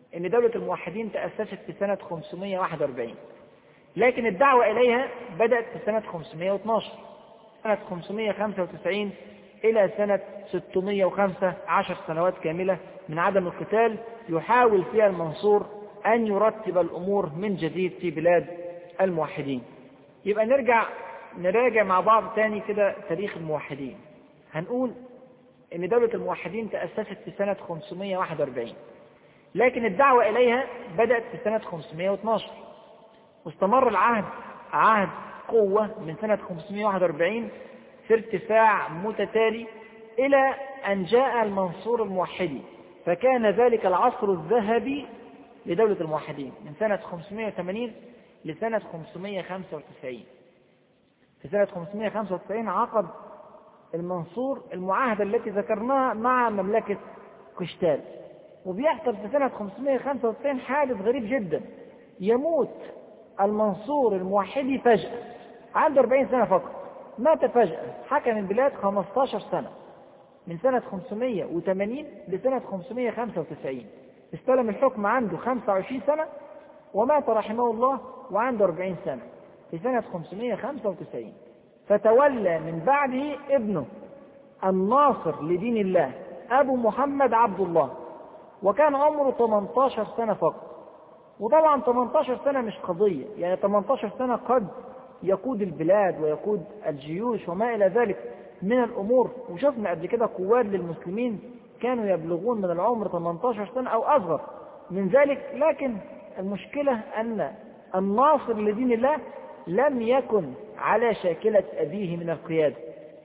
أن دولة الموحدين تأسست في سنة 541، لكن الدعوة إليها بدأت في سنة 512. سنة 595 إلى سنة 605، 10 سنوات كاملة من عدم القتال، يحاول فيها المنصور أن يرتب الأمور من جديد في بلاد الموحدين. يبقى نراجع مع بعض تاني كده تاريخ الموحدين. هنقول أن دولة الموحدين تأسست في سنة 541، لكن الدعوة إليها بدأت في سنة 512، واستمر العهد عهد قوة من سنة 541 في ارتفاع متتالي إلى أن جاء المنصور الموحدي، فكان ذلك العصر الذهبي لدولة الموحدين من سنة 580 لسنة 595. في سنة 595 عقد المنصور المعاهدة التي ذكرناها مع مملكة قشتال. وبيحصل في سنة 595 حادث غريب جدا، يموت المنصور الموحدي فجأة، عنده 40 سنة فقط، مات فجأة. حكم البلاد 15 سنة من سنة 580 لسنة 595، استلم الحكم عنده 25 سنة ومات رحمه الله وعنده 40 سنة في سنة 595. فتولى من بعده ابنه الناصر لدين الله أبو محمد عبد الله، وكان عمره 18 سنة فقط. وطبعا 18 سنة مش قضية، يعني 18 سنة قد يقود البلاد ويقود الجيوش وما إلى ذلك من الأمور. وشفنا قبل كده قوات للمسلمين كانوا يبلغون من العمر 18 سنة أو أصغر من ذلك. لكن المشكلة أن الناصر لدين الله لم يكن على شاكلة أبيه من القيادة.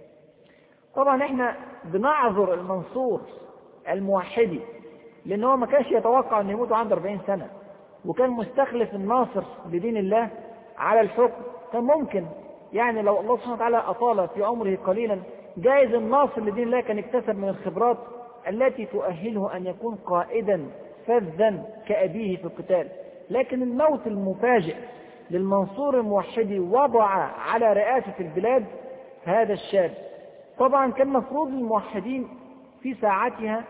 طبعا احنا بنعذر المنصور الموحدي لأنه ما كانش يتوقع أن يموت عنده 40 سنة، وكان مستخلف الناصر لدين الله على الحكم. كان ممكن يعني لو الله سبحانه وتعالى أطال في عمره قليلا، جائز الناصر لدين الله كان اكتسب من الخبرات التي تؤهله أن يكون قائدا فذا كأبيه في القتال. لكن الموت المفاجئ للمنصور الموحدي وضع على رئاسة البلاد هذا الشاب. طبعا كان مفروض الموحدين في ساعتها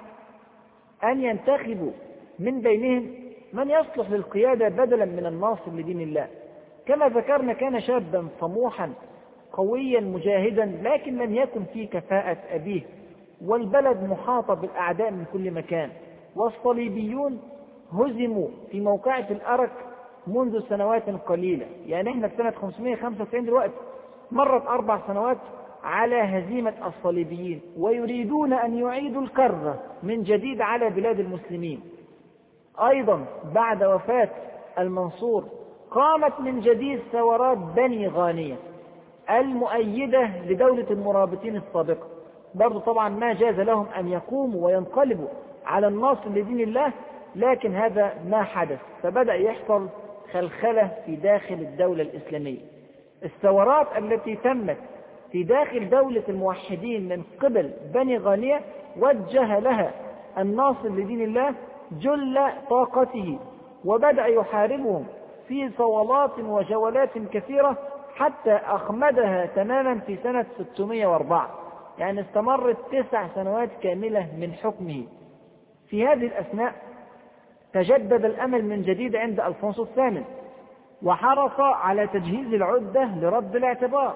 أن ينتخبوا من بينهم من يصلح للقيادة بدلا من الناصر لدين الله. كما ذكرنا كان شابا طموحا قويا مجاهدا، لكن لم يكن فيه كفاءة أبيه، والبلد محاطة بالأعداء من كل مكان، والصليبيون هزموا في موقعة الأرك منذ سنوات قليلة. يعني احنا في سنة 595 دلوقتي، مرت 4 سنوات على هزيمة الصليبيين، ويريدون أن يعيدوا الكرة من جديد على بلاد المسلمين. أيضا بعد وفاة المنصور قامت من جديد ثورات بني غانية المؤيدة لدولة المرابطين السابقة. برضو طبعا ما جاز لهم أن يقوموا وينقلبوا على الناصر لدين الله، لكن هذا ما حدث، فبدأ يحصل خلخلة في داخل الدولة الإسلامية. الثورات التي تمت في داخل دولة الموحدين من قبل بني غانية وجه لها الناصر لدين الله جل طاقته، وبدأ يحاربهم في صولات وجولات كثيرة حتى أخمدها تماما في سنة 604. يعني استمرت 9 سنوات كاملة من حكمه. في هذه الأثناء تجدد الأمل من جديد عند ألفونسوس الثامن، وحرص على تجهيز العدة لرد الاعتبار،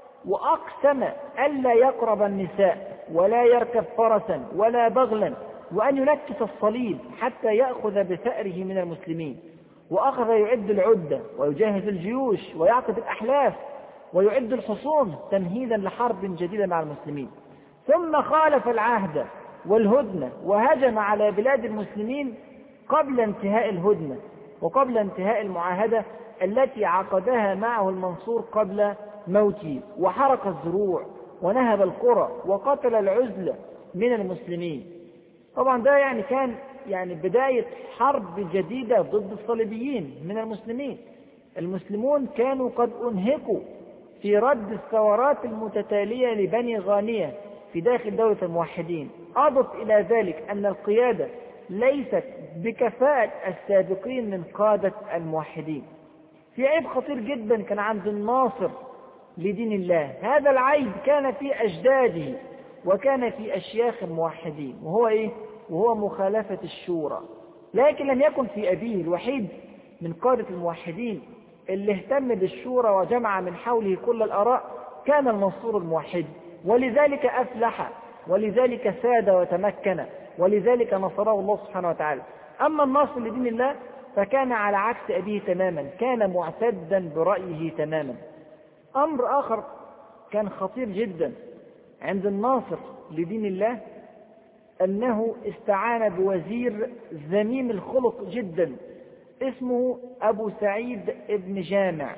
وأقسم ألا يقرب النساء ولا يركب فرسا ولا بغلا، وأن ينكس الصليب حتى يأخذ بثأره من المسلمين. وأخذ يعد العدة ويجهز الجيوش ويعقد الأحلاف ويعد الحصون تمهيدا لحرب جديدة مع المسلمين. ثم خالف العهد والهدنة وهجم على بلاد المسلمين قبل انتهاء الهدنة وقبل انتهاء المعاهدة التي عقدها معه المنصور قبل موته، وحرق الزروع ونهب القرى وقتل العزلة من المسلمين. طبعا ده يعني كان بداية حرب جديدة ضد الصليبيين من المسلمين. المسلمون كانوا قد أنهكوا في رد الثورات المتتالية لبني غانية في داخل دولة الموحدين. أضف إلى ذلك أن القيادة ليست بكفاءة السابقين من قادة الموحدين. في عيب خطير جدا كان عند الناصر لدين الله، هذا العيب كان في أجداده وكان في أشياخ الموحدين، وهو إيه؟ وهو مخالفة الشورى. لكن لم يكن في أبيه الوحيد من قادة الموحدين اللي اهتم بالشورى وجمع من حوله كل الآراء كان المنصور الموحد، ولذلك أفلح، ولذلك ساد وتمكن، ولذلك نصره الله سبحانه وتعالى. أما الناصر لدين الله فكان على عكس أبيه تماما، كان معتدا برأيه تماما. أمر آخر كان خطير جدا عند الناصر لدين الله أنه استعان بوزير ذميم الخلق جدا اسمه أبو سعيد ابن جامع.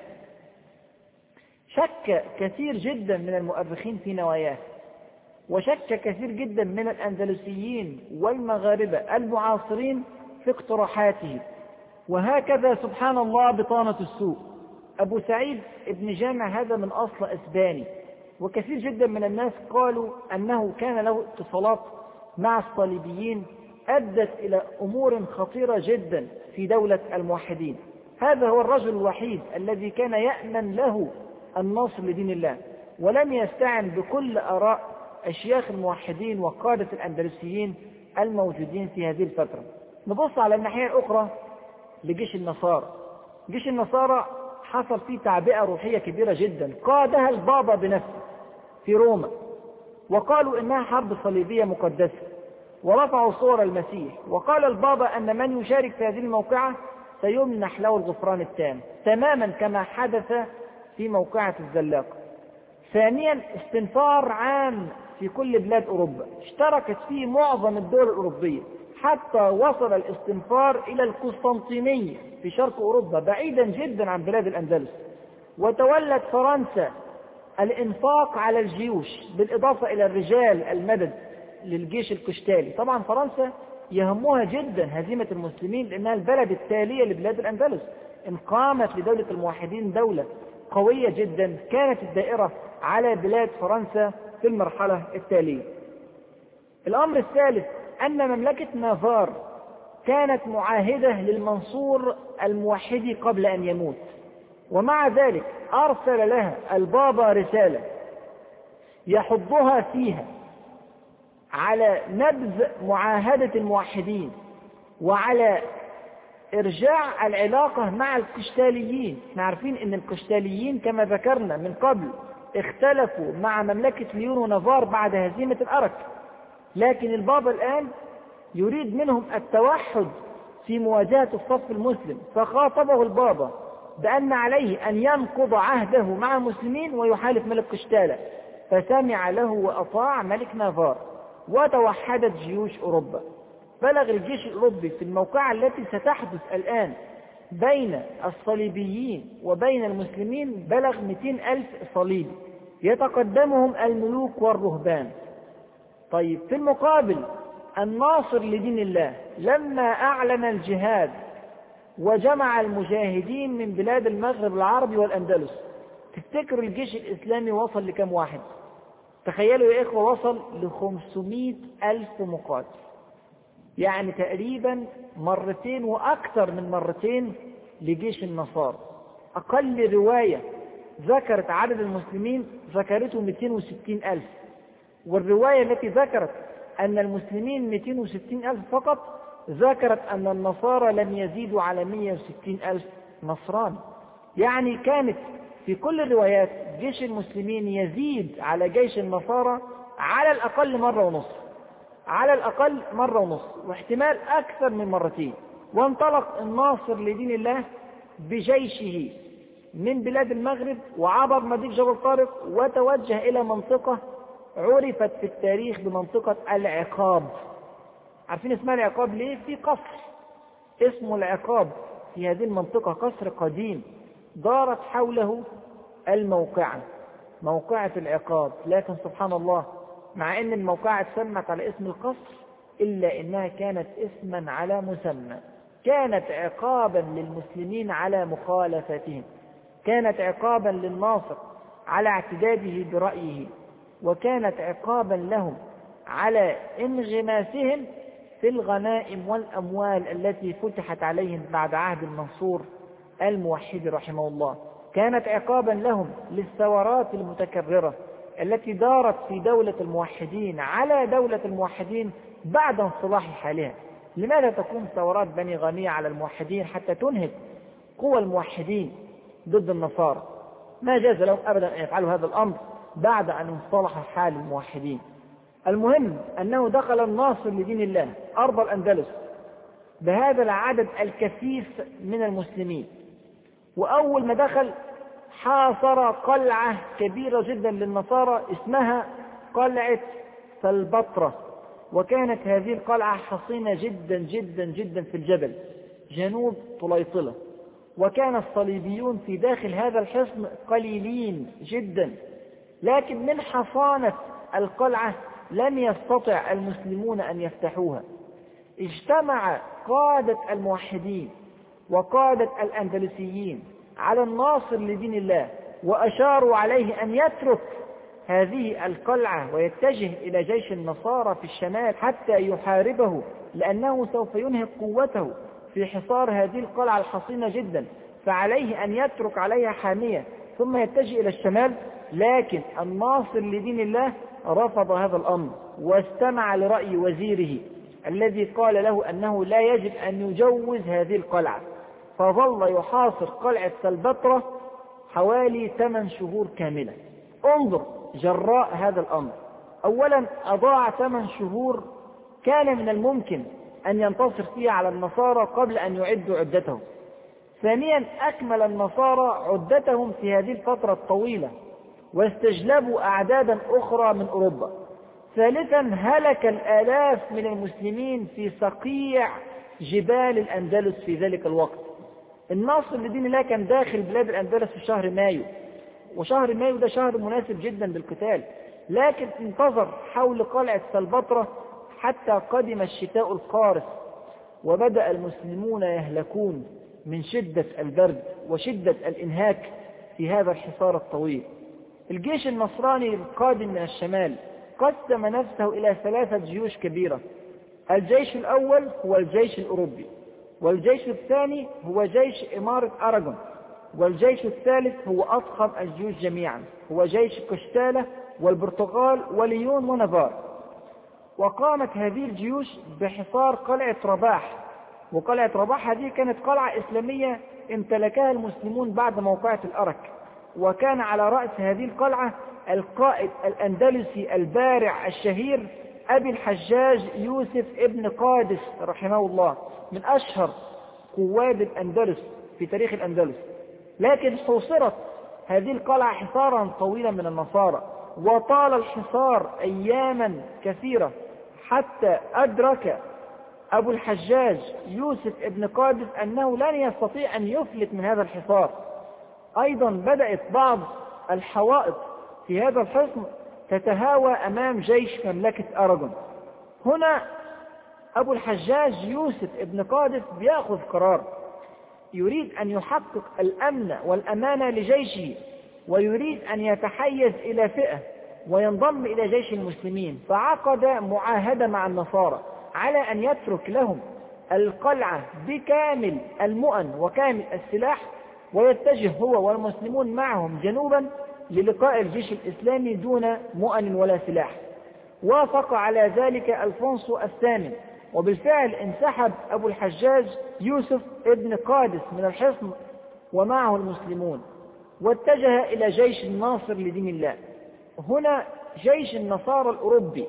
شك كثير جدا من المؤرخين في نواياه، وشك كثير جدا من الأندلسيين والمغاربة المعاصرين في اقتراحاته، وهكذا سبحان الله بطانة السوء. أبو سعيد ابن جامع هذا من أصل أسباني، وكثير جدا من الناس قالوا أنه كان له اتصالات مع الصليبيين أدت إلى أمور خطيرة جدا في دولة الموحدين. هذا هو الرجل الوحيد الذي كان يأمن له الناصر لدين الله، ولم يستعن بكل آراء أشياخ الموحدين وقادة الأندلسيين الموجودين في هذه الفترة. نبص على الناحية الأخرى لجيش النصارى. جيش النصارى حصل فيه تعبئة روحية كبيرة جدا قادها البابا بنفسه في روما، وقالوا إنها حرب صليبية مقدسة، ورفعوا صور المسيح، وقال البابا أن من يشارك في هذه الموقعة سيمنح له الغفران التام، تماما كما حدث في موقعة الزلاقة. ثانيا استنفار عام في كل بلاد أوروبا، اشتركت فيه معظم الدول الأوروبية، حتى وصل الاستنفار إلى القسطنطينية في شرق أوروبا بعيدا جدا عن بلاد الأندلس. وتولت فرنسا الإنفاق على الجيوش بالإضافة إلى الرجال المدد للجيش القشتالي. طبعا فرنسا يهمها جدا هزيمة المسلمين لأنها البلد التالية لبلاد الأندلس. إن قامت لدولة الموحدين دولة قوية جدا كانت الدائرة على بلاد فرنسا في المرحلة التالية. الأمر الثالث أن مملكة نافار كانت معاهدة للمنصور الموحدي قبل أن يموت، ومع ذلك أرسل لها البابا رسالة يحضها فيها على نبذ معاهدة الموحدين وعلى إرجاع العلاقة مع القشتاليين. احنا عارفين أن القشتاليين كما ذكرنا من قبل اختلفوا مع مملكة ليون ونافار بعد هزيمة الأرك، لكن البابا الآن يريد منهم التوحد في مواجهة الصف المسلم، فخاطبه البابا بأن عليه أن ينقض عهده مع المسلمين ويحالف ملك قشتالة، فسمع له وأطاع ملك نافار، وتوحدت جيوش أوروبا. بلغ الجيش الأوروبي في الموقعة التي ستحدث الآن بين الصليبيين وبين المسلمين بلغ 200,000 صليبي يتقدمهم الملوك والرهبان. طيب في المقابل الناصر لدين الله لما أعلن الجهاد وجمع المجاهدين من بلاد المغرب العربي والأندلس، تفتكروا الجيش الإسلامي وصل لكم واحد؟ تخيلوا يا إخوة، وصل ل500,000 مقاتل، يعني تقريبا مرتين وأكثر من مرتين لجيش النصارى. أقل رواية ذكرت عدد المسلمين ذكرته 260,000، والرواية التي ذكرت أن المسلمين 260,000 فقط ذكرت أن النصارى لم يزيدوا على 160,000 نصراني. يعني كانت في كل الروايات جيش المسلمين يزيد على جيش النصارى على الأقل مرة ونصف، على الأقل مرة ونصف، واحتمال أكثر من مرتين. وانطلق الناصر لدين الله بجيشه من بلاد المغرب وعبر مضيق جبل طارق وتوجه إلى منطقة عرفت في التاريخ بمنطقة العقاب. عارفين اسمها العقاب ليه؟ في قصر اسمه العقاب في هذه المنطقة، قصر قديم دارت حوله الموقعة، موقعة العقاب. لكن سبحان الله، مع ان الموقعة اتسمت على اسم القصر إلا إنها كانت اسما على مسمى، كانت عقابا للمسلمين على مخالفتهم، كانت عقابا للناصر على اعتداده برأيه، وكانت عقابا لهم على انغماسهم في الغنائم والأموال التي فتحت عليهم بعد عهد المنصور الموحد رحمه الله. كانت عقابا لهم للثورات المتكررة التي دارت في دولة الموحدين على دولة الموحدين بعد انصلاح حالها. لماذا تقوم ثورات بني غانية على الموحدين حتى تنهك قوى الموحدين ضد النصارى؟ ما جاز لهم أبدا أن يفعلوا هذا الأمر بعد أن انصلح حال الموحدين. المهم أنه دخل الناصر لدين الله أرض الأندلس بهذا العدد الكثيف من المسلمين، وأول ما دخل حاصر قلعة كبيرة جدا للنصارى اسمها قلعة سلبطرة، وكانت هذه القلعة حصينة جدا جدا جدا في الجبل جنوب طليطلة، وكان الصليبيون في داخل هذا الحصن قليلين جدا، لكن من حصانة القلعة لم يستطع المسلمون أن يفتحوها. اجتمع قادة الموحدين وقادة الأندلسيين على الناصر لدين الله وأشاروا عليه أن يترك هذه القلعة ويتجه إلى جيش النصارى في الشمال حتى يحاربه، لأنه سوف ينهك قوته في حصار هذه القلعة الحصينة جدا، فعليه أن يترك عليها حامية ثم يتجه إلى الشمال. لكن الناصر لدين الله رفض هذا الأمر واستمع لرأي وزيره الذي قال له أنه لا يجب أن يجوز هذه القلعة، فظل يحاصر قلعة سلبطرة حوالي 8 شهور كاملة. انظر جراء هذا الأمر، أولا أضاع 8 شهور كان من الممكن أن ينتصر فيها على النصارى قبل أن يعدوا عدتهم. ثانيا أكمل النصارى عدتهم في هذه الفترة الطويلة واستجلبوا أعدادا أخرى من أوروبا. ثالثا هلك الآلاف من المسلمين في صقيع جبال الأندلس في ذلك الوقت. الناصر لدين الله كان داخل بلاد الأندلس في شهر مايو، وشهر مايو ده شهر مناسب جدا للقتال، لكن انتظر حول قلعة سلبطرة حتى قدم الشتاء القارس، وبدأ المسلمون يهلكون من شدة البرد وشدة الإنهاك في هذا الحصار الطويل. الجيش النصراني القادم من الشمال قسم نفسه إلى 3 جيوش كبيرة. الجيش الأول هو الجيش الأوروبي، والجيش الثاني هو جيش إمارة أراغون، والجيش الثالث هو أضخم الجيوش جميعا هو جيش قشتالة والبرتغال وليون ونافار. وقامت هذه الجيوش بحصار قلعة رباح، وقلعة رباح هذه كانت قلعة إسلامية امتلكها المسلمون بعد موقعة الأرك، وكان على رأس هذه القلعة القائد الأندلسي البارع الشهير أبي الحجاج يوسف ابن قادس رحمه الله، من أشهر قواد الأندلس في تاريخ الأندلس. لكن حوصرت هذه القلعة حصارا طويلا من النصارى، وطال الحصار أياما كثيرة حتى أدرك أبو الحجاج يوسف ابن قادس أنه لن يستطيع أن يفلت من هذا الحصار. أيضا بدأت بعض الحوائط في هذا الحصن تتهاوى أمام جيش مملكة أراغون. هنا أبو الحجاج يوسف ابن قادس بيأخذ قرار، يريد أن يحقق الأمن والأمانة لجيشه، ويريد أن يتحيز إلى فئة وينضم إلى جيش المسلمين، فعقد معاهدة مع النصارى على أن يترك لهم القلعة بكامل المؤن وكامل السلاح، ويتجه هو والمسلمون معهم جنوبا للقاء الجيش الإسلامي دون مؤن ولا سلاح. وافق على ذلك ألفونسو الثامن، وبالفعل انسحب أبو الحجاج يوسف ابن قادس من الحصن ومعه المسلمون، واتجه إلى جيش الناصر لدين الله. هنا جيش النصارى الأوروبي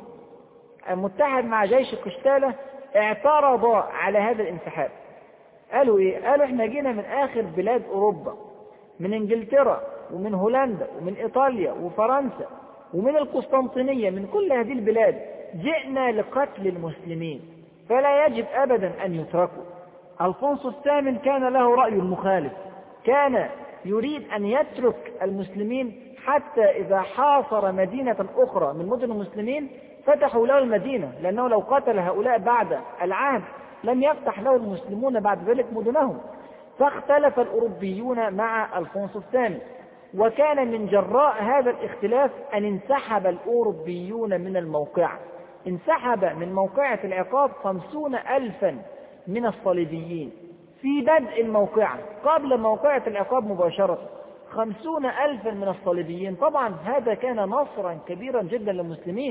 المتحد مع جيش قشتالة اعترض على هذا الانسحاب. قالوا إيه؟ قالوا إحنا جينا من آخر بلاد أوروبا، من إنجلترا ومن هولندا ومن إيطاليا وفرنسا ومن القسطنطينية، من كل هذه البلاد جئنا لقتل المسلمين، فلا يجب أبدا أن يتركوا. ألفونسو الثامن كان له رأي مخالف، كان يريد أن يترك المسلمين حتى إذا حاصر مدينة أخرى من مدن المسلمين فتحوا له المدينة، لأنه لو قتل هؤلاء بعد العهد لم يفتح له المسلمون بعد ذلك مدنهم. فاختلف الأوروبيون مع ألفونسو الثامن، وكان من جراء هذا الاختلاف أن انسحب الأوروبيون من الموقعة. انسحب من موقعة العقاب 50,000 من الصليبيين في بدء الموقعة قبل موقعة العقاب مباشرة. 50,000 من الصليبيين، طبعا هذا كان نصرا كبيرا جدا للمسلمين،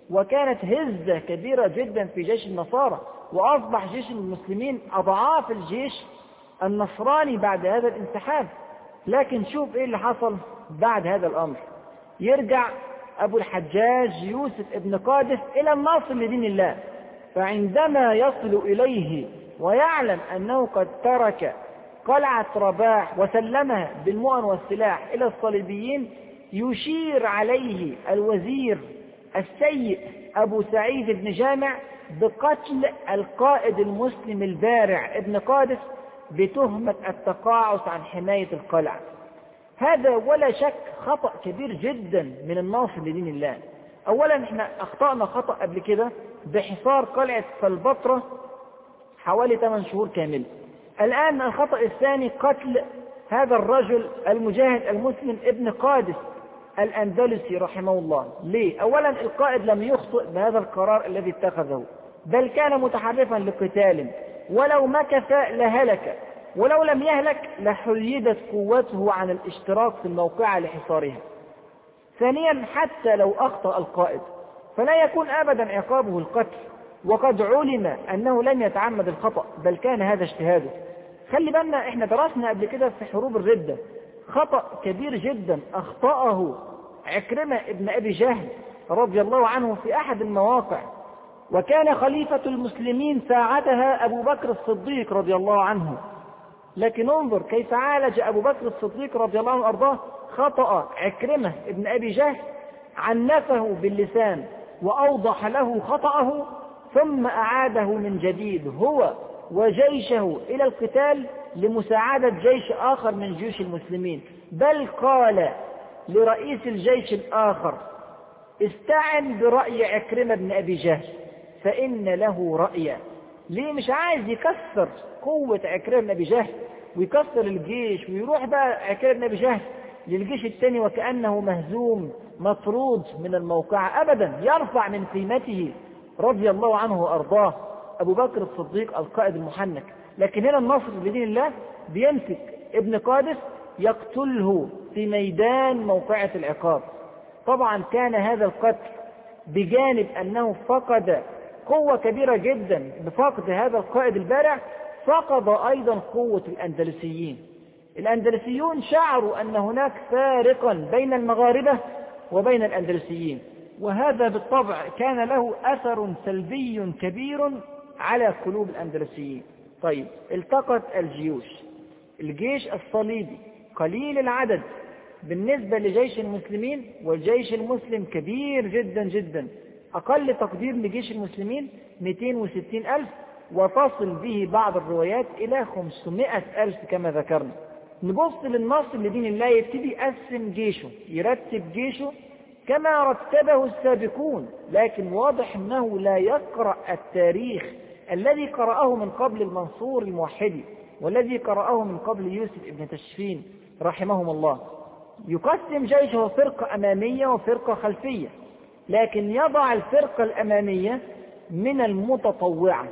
وكانت هزة كبيرة جدا في جيش النصارى، وأصبح جيش المسلمين أضعاف الجيش النصراني بعد هذا الانسحاب. لكن شوف إيه اللي حصل بعد هذا الأمر. يرجع أبو الحجاج يوسف ابن قادس إلى الناصر لدين الله، فعندما يصل إليه ويعلم أنه قد ترك قلعة رباح وسلمها بالمؤن والسلاح إلى الصليبيين، يشير عليه الوزير السيء أبو سعيد بن جامع بقتل القائد المسلم البارع ابن قادس بتهمة التقاعس عن حماية القلعة. هذا ولا شك خطأ كبير جدا من الناصر لدين الله. أولا احنا أخطأنا خطأ قبل كده بحصار قلعة كليوباترا حوالي 8 شهور كامل. الآن الخطأ الثاني قتل هذا الرجل المجاهد المسلم ابن قادس الأندلسي رحمه الله. ليه؟ أولا القائد لم يخطئ بهذا القرار الذي اتخذه، بل كان متحرفا لقتال، ولو مكث لهلك، ولو لم يهلك لحيدت قوته عن الاشتراك في الموقعة لحصارها. ثانيا حتى لو أخطأ القائد فلا يكون أبدا عقابه القتل، وقد علم أنه لم يتعمد الخطأ بل كان هذا اجتهاده. خلي بالنا احنا درسنا قبل كده في حروب الردة خطأ كبير جدا أخطأه عكرمة ابن أبي جهل رضي الله عنه في أحد المواقع، وكان خليفة المسلمين ساعتها أبو بكر الصديق رضي الله عنه. لكن انظر كيف عالج أبو بكر الصديق رضي الله عنه أرضاه خطأ عكرمة ابن أبي جهل، عنفه باللسان وأوضح له خطأه، ثم أعاده من جديد هو وجيشه إلى القتال لمساعدة جيش آخر من جيوش المسلمين. بل قال لرئيس الجيش الآخر استعن برأي عكرمة بن أبي جهل فإن له رأيا. ليه؟ مش عايز يكسر قوة عكرمة بن أبي جهل ويكسر الجيش ويروح بقى عكرمة بن أبي جهل للجيش الثاني وكأنه مهزوم مطرود من الموقع، أبدا يرفع من قيمته رضي الله عنه وأرضاه أبو بكر الصديق القائد المحنك. لكن هنا النصر لدين الله بيمسك ابن قادس يقتله في ميدان موقعة العقاب. طبعا كان هذا القتل بجانب أنه فقد قوة كبيرة جدا بفقد هذا القائد البارع، فقد أيضا قوة الأندلسيين. الأندلسيون شعروا أن هناك فارقا بين المغاربة وبين الأندلسيين، وهذا بالطبع كان له أثر سلبي كبير على قلوب الأندلسيين. طيب التقت الجيوش، الجيش الصليبي قليل العدد بالنسبة لجيش المسلمين، والجيش المسلم كبير جدا جدا، أقل تقدير لجيش المسلمين 260 ألف، وتصل به بعض الروايات إلى 500 ألف كما ذكرنا. نبص للنصر لدين الله، يبتدي يقسم جيشه، يرتب جيشه كما رتبه السابقون، لكن واضح أنه لا يقرأ التاريخ الذي قرأه من قبل المنصور الموحدي والذي قرأه من قبل يوسف ابن تشفين رحمهم الله. يقسم جيشه فرقة أمامية وفرقة خلفية، لكن يضع الفرقة الأمامية من المتطوعة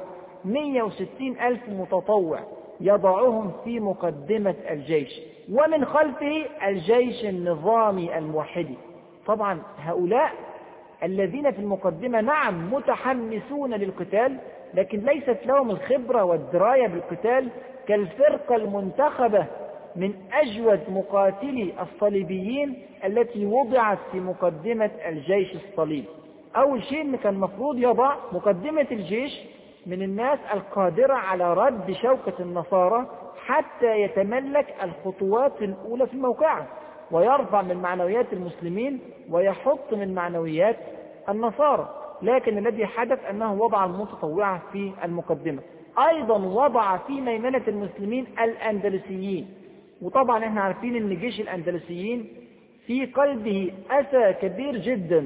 160 ألف متطوع يضعهم في مقدمة الجيش، ومن خلفه الجيش النظامي الموحدي. طبعا هؤلاء الذين في المقدمة نعم متحمسون للقتال، لكن ليست لهم الخبرة والدراية بالقتال كالفرقة المنتخبة من أجود مقاتلي الصليبيين التي وضعت في مقدمة الجيش الصليبي. أول شيء إن كان المفروض يضع مقدمة الجيش من الناس القادرة على رد شوكة النصارى حتى يتملك الخطوات الأولى في الموقعة ويرفع من معنويات المسلمين ويحط من معنويات النصارى. لكن الذي حدث أنه وضع المتطوعة في المقدمة، أيضا وضع في ميمنة المسلمين الأندلسيين. وطبعا احنا عارفين ان جيش الأندلسيين في قلبه أسى كبير جدا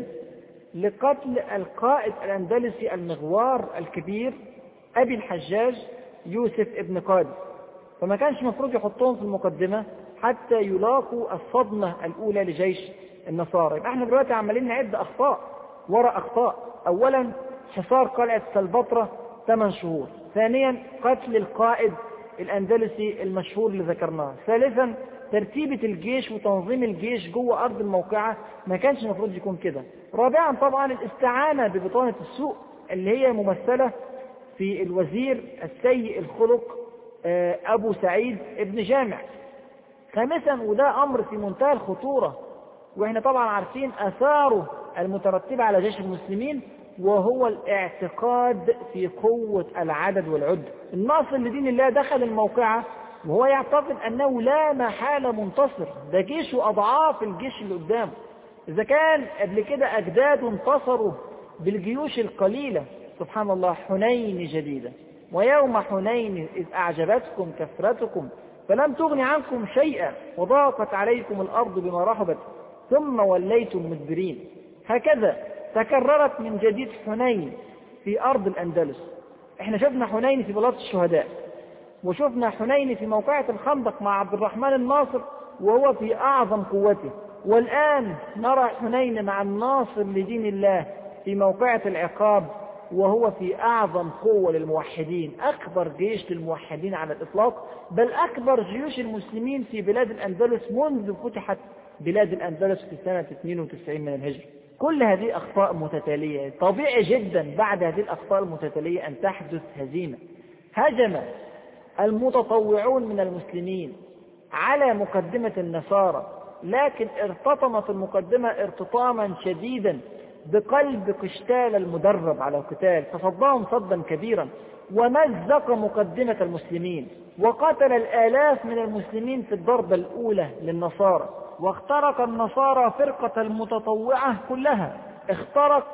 لقتل القائد الأندلسي المغوار الكبير أبي الحجاج يوسف ابن قادس، فما كانش مفروض يحطهم في المقدمة حتى يلاقوا الصدمة الأولى لجيش النصارى. يبقى احنا دلوقتي عمالين نعد أخطاء وراء أخطاء. أولا حصار قلعة كليوباترا 8 شهور، ثانيا قتل القائد الأندلسي المشهور اللي ذكرناه، ثالثا ترتيبة الجيش وتنظيم الجيش جوه أرض الموقعة ما كانش المفروض يكون كده. رابعا طبعا الاستعانة ببطانة السوء اللي هي ممثلة في الوزير السيء الخلق أبو سعيد ابن جامع. خامسا، وده أمر في منتهى الخطورة وإحنا طبعا عارفين أثاره المترتبة على جيش المسلمين، وهو الاعتقاد في قوة العدد والعدة. الناصر لدين الله دخل الموقعة وهو يعتقد أنه لا محالة منتصر، ده جيشه أضعاف الجيش اللي قدامه. إذا كان قبل كده أجداده انتصروا بالجيوش القليلة، سبحان الله، حنين جديدة، ويوم حنين إذ أعجبتكم كثرتكم فلم تغن عنكم شيئا وضاقت عليكم الأرض بما رحبت ثم وليتم مدبرين. هكذا تكررت من جديد حنين في أرض الأندلس. احنا شفنا حنين في بلاط الشهداء، وشفنا حنين في موقعة الخندق مع عبد الرحمن الناصر وهو في أعظم قوته، والآن نرى حنين مع الناصر لدين الله في موقعة العقاب وهو في أعظم قوة للموحدين، أكبر جيش للموحدين على الإطلاق، بل أكبر جيوش المسلمين في بلاد الأندلس منذ فتحت بلاد الأندلس في سنة 92 من الهجرة. كل هذه أخطاء متتالية، طبيعي جدا بعد هذه الأخطاء المتتالية أن تحدث هزيمة. هجم المتطوعون من المسلمين على مقدمة النصارى، لكن ارتطمت المقدمة ارتطاما شديدا بقلب قشتال المدرب على القتال، فصدهم صدا كبيرا ومزق مقدمة المسلمين، وقتل الآلاف من المسلمين في الضربة الأولى للنصارى، واخترق النصارى فرقة المتطوعة كلها، اخترق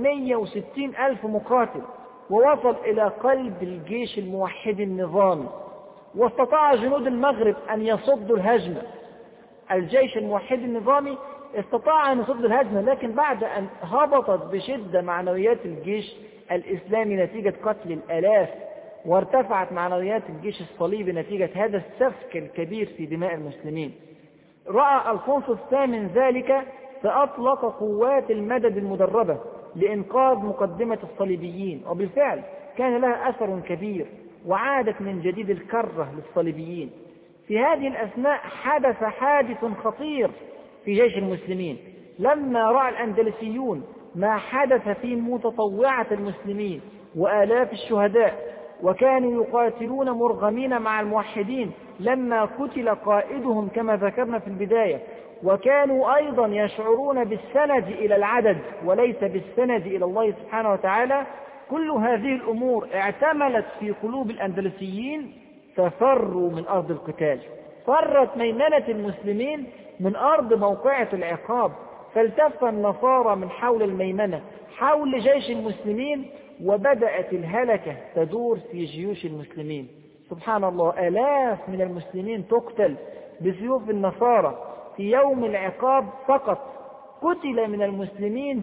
160 ألف مقاتل، ووصل إلى قلب الجيش الموحد النظامي، واستطاع جنود المغرب أن يصدوا الهجمة. الجيش الموحد النظامي استطاع أن يصد الهجمة، لكن بعد أن هبطت بشدة معنويات الجيش الإسلامي نتيجة قتل الآلاف، وارتفعت معنويات الجيش الصليبي نتيجة هذا السفك الكبير في دماء المسلمين، رأى ألفونسو الثامن ذلك فأطلق قوات المدد المدربة لإنقاذ مقدمة الصليبيين، وبالفعل كان لها أثر كبير وعادت من جديد الكرة للصليبيين. في هذه الأثناء حدث حادث خطير في جيش المسلمين لما رأى الأندلسيون ما حدث في متطوعة المسلمين وآلاف الشهداء، وكانوا يقاتلون مرغمين مع الموحدين لما قتل قائدهم كما ذكرنا في البداية، وكانوا أيضا يشعرون بالسند إلى العدد وليس بالسند إلى الله سبحانه وتعالى. كل هذه الأمور اعتملت في قلوب الأندلسيين ففروا من أرض القتال. فرت ميمنة المسلمين من أرض موقعة العقاب، فالتف النصارى من حول الميمنة حول جيش المسلمين، وبدأت الهلكة تدور في جيوش المسلمين. سبحان الله، آلاف من المسلمين تقتل بسيوف النصارى. في يوم العقاب فقط قتل من المسلمين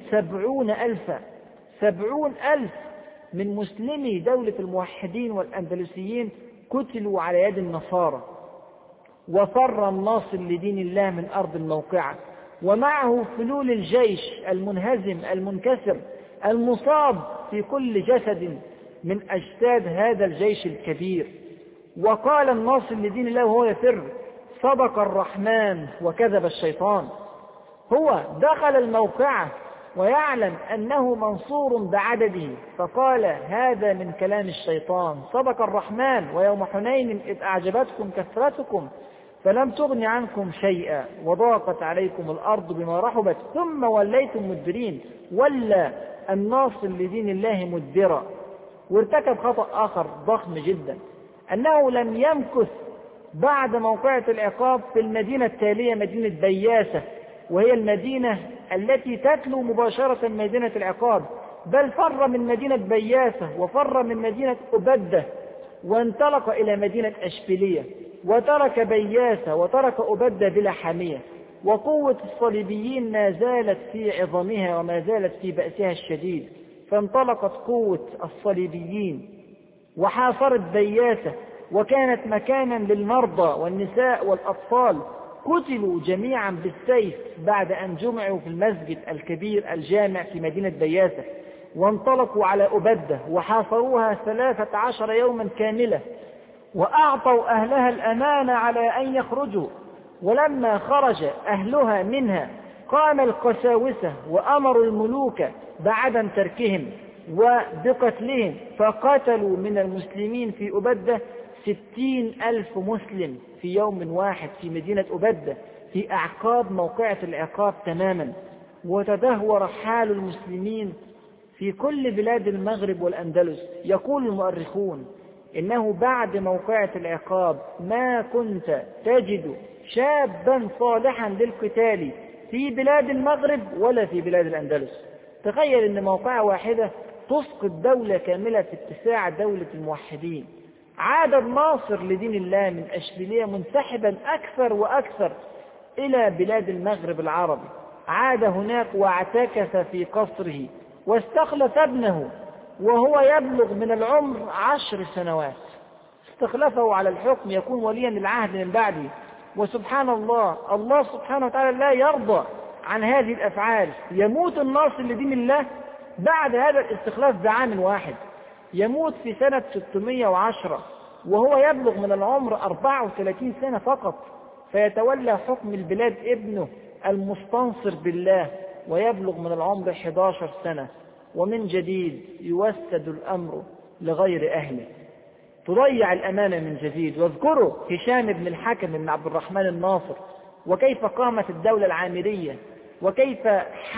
70,000 من مسلمي دولة الموحدين والأندلسيين قتلوا على يد النصارى. وفر الناصر لدين الله من أرض الموقعة، ومعه فلول الجيش المنهزم المنكسر المصاب في كل جسد من أجساد هذا الجيش الكبير. وقال الناصر لدين الله وهو يفر: صدق الرحمن وكذب الشيطان. هو دخل الموقعة ويعلم أنه منصور بعدده، فقال: هذا من كلام الشيطان، صدق الرحمن ويوم حنين إذ أعجبتكم كثرتكم فلم تغن عنكم شيئا وضاقت عليكم الأرض بما رحبت ثم وليتم مدبرين. ولا الناصر لدين الله مدبرا. وارتكب خطأ آخر ضخم جدا، أنه لم يمكث بعد موقعة العقاب في المدينة التالية مدينة بياسة، وهي المدينة التي تتلو مباشرة مدينة العقاب، بل فر من مدينة بياسة وفر من مدينة أبدة وانطلق إلى مدينة أشبيلية، وترك بياسة وترك أبدة بلا حامية. وقوة الصليبيين ما زالت في عظمها وما زالت في بأسها الشديد، فانطلقت قوة الصليبيين وحاصرت بياسة، وكانت مكانا للمرضى والنساء والأطفال، قتلوا جميعا بالسيف بعد أن جمعوا في المسجد الكبير الجامع في مدينة بياسة. وانطلقوا على أبدة وحاصروها 13 يوما كاملة، وأعطوا أهلها الأمان على أن يخرجوا، ولما خرج أهلها منها قام القساوسة وأمروا الملوك بعدم تركهم وبقتلهم، فقتلوا من المسلمين في أبدة 60,000 مسلم في يوم واحد في مدينة أبدة في أعقاب موقعة العقاب تماما. وتدهور حال المسلمين في كل بلاد المغرب والأندلس. يقول المؤرخون إنه بعد موقعة العقاب ما كنت تجد شابا صالحا للقتال في بلاد المغرب ولا في بلاد الأندلس. تخيل أن موقعة واحدة تسقط دولة كاملة في اتساع دولة الموحدين. عاد الناصر لدين الله من أشبيلية منسحبا أكثر وأكثر إلى بلاد المغرب العربي، عاد هناك واعتكف في قصره واستخلف ابنه وهو يبلغ من العمر 10 سنوات، استخلفه على الحكم يكون وليا للعهد من بعده. وسبحان الله، الله سبحانه وتعالى لا يرضى عن هذه الأفعال. يموت الناصر لدين الله بعد هذا الاستخلاف بعام واحد، يموت في سنة 610 وهو يبلغ من العمر 34 سنة فقط، فيتولى حكم البلاد ابنه المستنصر بالله ويبلغ من العمر 11 سنة، ومن جديد يوسد الأمر لغير أهله، تضيع الأمانة من جديد. واذكروا هشام بن الحكم بن عبد الرحمن الناصر وكيف قامت الدولة العامرية، وكيف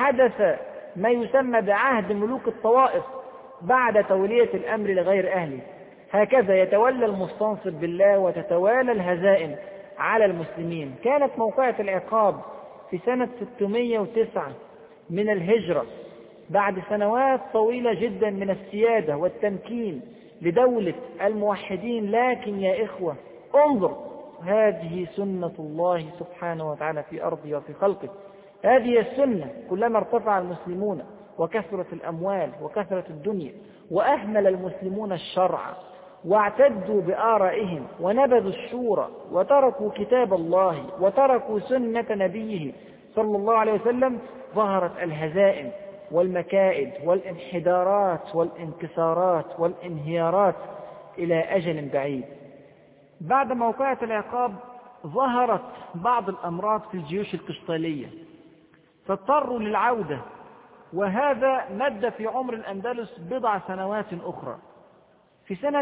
حدث ما يسمى بعهد ملوك الطوائف بعد تولية الأمر لغير أهله. هكذا يتولى المستنصر بالله وتتوالى الهزائم على المسلمين. كانت موقعة العقاب في سنة 609 من الهجرة بعد سنوات طويلة جدا من السيادة والتمكين لدولة الموحدين. لكن يا إخوة انظر، هذه سنة الله سبحانه وتعالى في أرضه وفي خلقه. هذه السنة، كلما ارتفع المسلمون وكثرت الأموال وكثرت الدنيا وأهمل المسلمون الشرع واعتدوا بآرائهم ونبذوا الشورى وتركوا كتاب الله وتركوا سنة نبيه صلى الله عليه وسلم، ظهرت الهزائم والمكائد والانحدارات والانكسارات والانهيارات إلى أجل بعيد. بعد موقعة العقاب ظهرت بعض الأمراض في الجيوش القشطالية فاضطروا للعودة، وهذا مد في عمر الأندلس بضع سنوات أخرى. في سنة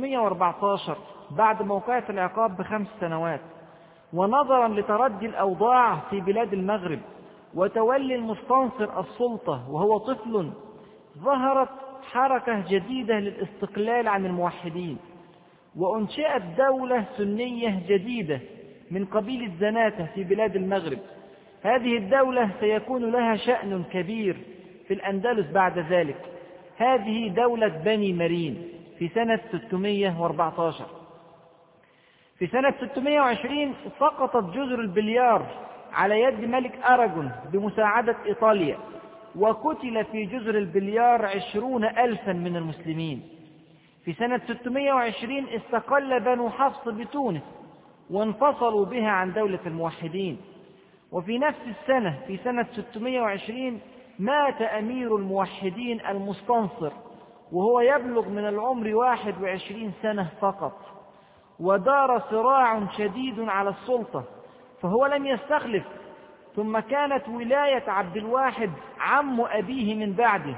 614 بعد موقعة العقاب ب5 سنوات، ونظرا لتردي الأوضاع في بلاد المغرب وتولي المستنصر السلطة وهو طفل، ظهرت حركة جديدة للاستقلال عن الموحدين، وأنشئت دولة سنية جديدة من قبيل الزناتة في بلاد المغرب. هذه الدولة سيكون لها شأن كبير في الأندلس بعد ذلك. هذه دولة بني مرين في سنة 614. في سنة 620 سقطت جزر البليار على يد ملك أراغون بمساعدة إيطاليا، وقتل في جزر البليار 20,000 من المسلمين. في سنة 620 استقل بنو حفص بتونس وانفصلوا بها عن دولة الموحدين. وفي نفس السنة في سنة 620 مات أمير الموحدين المستنصر وهو يبلغ من العمر 21 سنة فقط، ودار صراع شديد على السلطة، فهو لم يستخلف، ثم كانت ولاية عبد الواحد عم أبيه من بعده،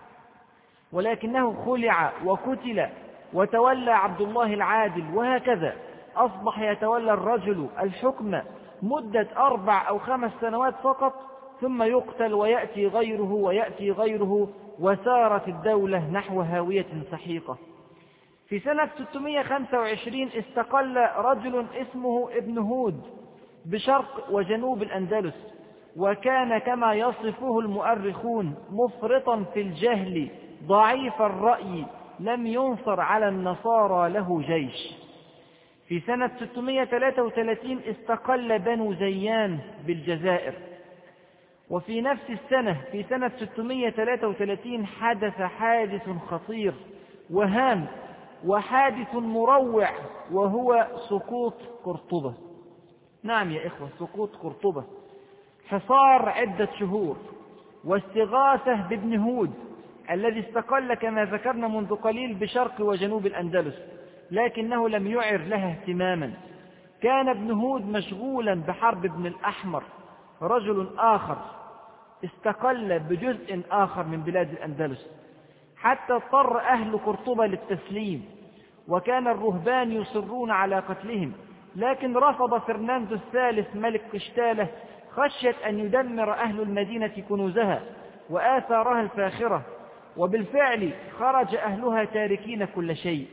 ولكنه خلع وقتل وتولى عبد الله العادل، وهكذا أصبح يتولى الرجل الحكم مدة 4 أو 5 سنوات فقط، ثم يقتل ويأتي غيره ويأتي غيره، وسارت الدولة نحو هاوية سحيقة. في سنة 625 استقل رجل اسمه ابن هود بشرق وجنوب الأندلس، وكان كما يصفه المؤرخون مفرطا في الجهل ضعيف الرأي، لم ينصر على النصارى له جيش. في سنة 633 استقل بنو زيان بالجزائر. وفي نفس السنة في سنة 633 حدث حادث خطير وهام وحادث مروع، وهو سقوط قرطبة. نعم يا إخوة، سقوط قرطبة، حصار عدة شهور، واستغاثة بابن هود الذي استقل كما ذكرنا منذ قليل بشرق وجنوب الأندلس، لكنه لم يعر لها اهتماما. كان ابن هود مشغولا بحرب ابن الأحمر، رجل آخر استقل بجزء آخر من بلاد الأندلس، حتى اضطر أهل قرطبة للتسليم، وكان الرهبان يصرون على قتلهم، لكن رفض فرناندو الثالث ملك قشتالة خشية أن يدمر أهل المدينة كنوزها وآثارها الفاخرة، وبالفعل خرج أهلها تاركين كل شيء،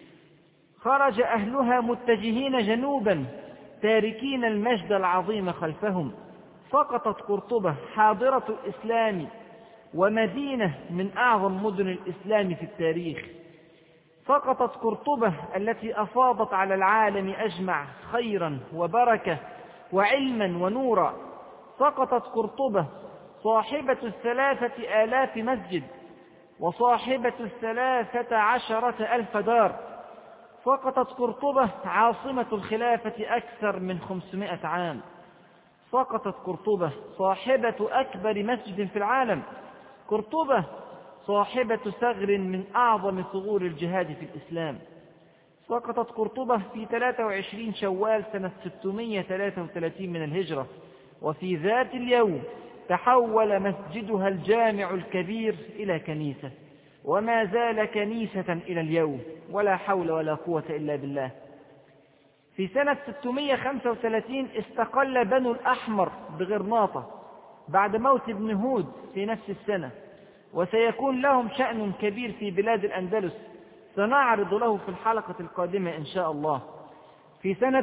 خرج أهلها متجهين جنوبا تاركين المجد العظيم خلفهم. سقطت قرطبة حاضرة الإسلام ومدينة من أعظم مدن الإسلام في التاريخ. سقطت قرطبة التي أفاضت على العالم أجمع خيرا وبركة وعلما ونورا. سقطت قرطبة صاحبة 3000 مسجد وصاحبة 13,000 دار. سقطت قرطبة عاصمة الخلافة أكثر من 500 عام. سقطت قرطبة صاحبة أكبر مسجد في العالم. قرطبة صاحبة ثغر من أعظم ثغور الجهاد في الإسلام. سقطت قرطبة في 23 شوال سنة 633 من الهجرة، وفي ذات اليوم تحول مسجدها الجامع الكبير إلى كنيسة، وما زال كنيسة إلى اليوم، ولا حول ولا قوة إلا بالله. في سنة 635 استقل بنو الأحمر بغرناطة بعد موت ابن هود في نفس السنة، وسيكون لهم شأن كبير في بلاد الأندلس سنعرض له في الحلقة القادمة إن شاء الله. في سنة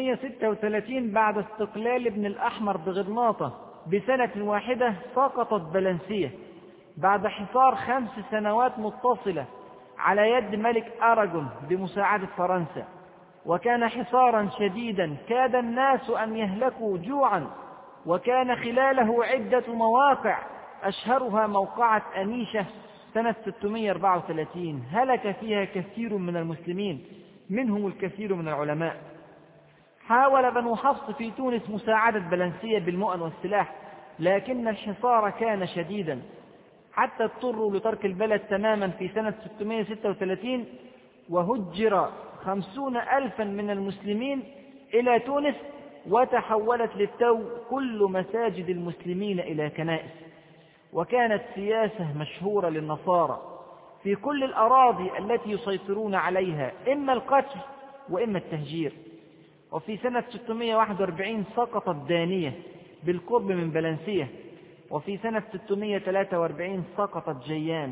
636 بعد استقلال ابن الأحمر بغرناطة بسنة واحدة سقطت فالنسيا بعد حصار 5 سنوات متصلة على يد ملك أراغون بمساعدة فرنسا، وكان حصارا شديدا كاد الناس أن يهلكوا جوعا، وكان خلاله عدة مواقع أشهرها موقعة أنيشة سنة 634 هلك فيها كثير من المسلمين منهم الكثير من العلماء. حاول بنو حفص في تونس مساعدة فالنسيا بالمؤن والسلاح، لكن الحصار كان شديدا حتى اضطروا لترك البلد تماما في سنة 636، وهجر 50,000 من المسلمين إلى تونس، وتحولت للتو كل مساجد المسلمين إلى كنائس. وكانت سياسة مشهورة للنصارى في كل الأراضي التي يسيطرون عليها، إما القتل وإما التهجير. وفي سنة 641 سقطت دانية بالقرب من فالنسيا، وفي سنة 643 سقطت جيان.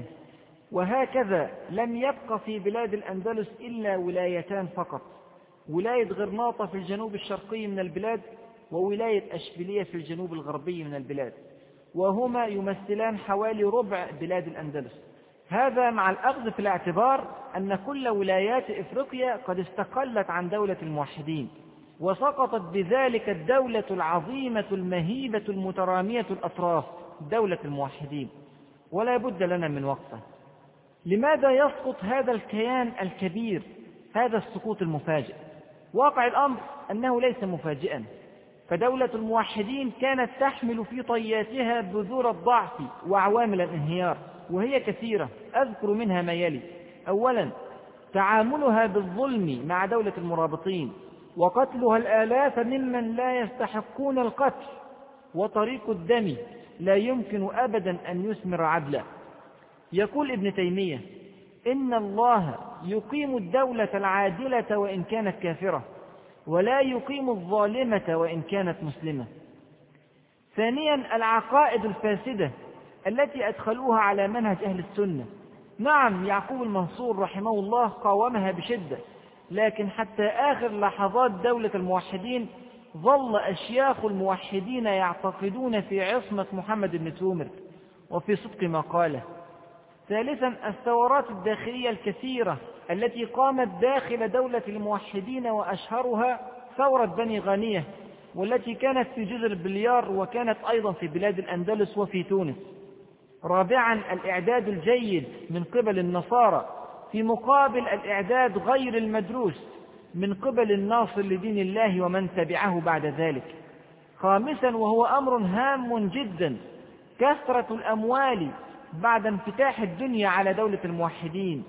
وهكذا لم يبق في بلاد الأندلس إلا ولايتان فقط، ولاية غرناطة في الجنوب الشرقي من البلاد، وولاية أشبيلية في الجنوب الغربي من البلاد، وهما يمثلان حوالي ربع بلاد الأندلس. هذا مع الأخذ في الاعتبار أن كل ولايات إفريقيا قد استقلت عن دولة الموحدين، وسقطت بذلك الدولة العظيمة المهيبة المترامية الأطراف دولة الموحدين، ولا بد لنا من وقفة. لماذا يسقط هذا الكيان الكبير هذا السقوط المفاجئ؟ واقع الأمر أنه ليس مفاجئا، فدولة الموحدين كانت تحمل في طياتها بذور الضعف وعوامل الانهيار، وهي كثيرة، أذكر منها ما يلي. أولا، تعاملها بالظلم مع دولة المرابطين، وقتلها الآلاف ممن لا يستحقون القتل، وطريق الدم لا يمكن أبدا أن يثمر عدلا. يقول ابن تيمية: إن الله يقيم الدولة العادلة وإن كانت كافرة، ولا يقيم الظالمة وإن كانت مسلمة. ثانيا، العقائد الفاسدة التي أدخلوها على منهج أهل السنة. نعم، يعقوب المنصور رحمه الله قاومها بشدة، لكن حتى آخر لحظات دولة الموحدين ظل أشياخ الموحدين يعتقدون في عصمة محمد بن تومر وفي صدق ما قاله. ثالثا، الثورات الداخلية الكثيرة التي قامت داخل دولة الموحدين، وأشهرها ثورة بني غانية، والتي كانت في جزر بليار، وكانت أيضا في بلاد الأندلس وفي تونس. رابعا، الإعداد الجيد من قبل النصارى في مقابل الإعداد غير المدروس من قبل الناصر لدين الله ومن تبعه بعد ذلك. خامسا، وهو أمر هام جدا، كثرة الأموال بعد انفتاح الدنيا على دولة الموحدين،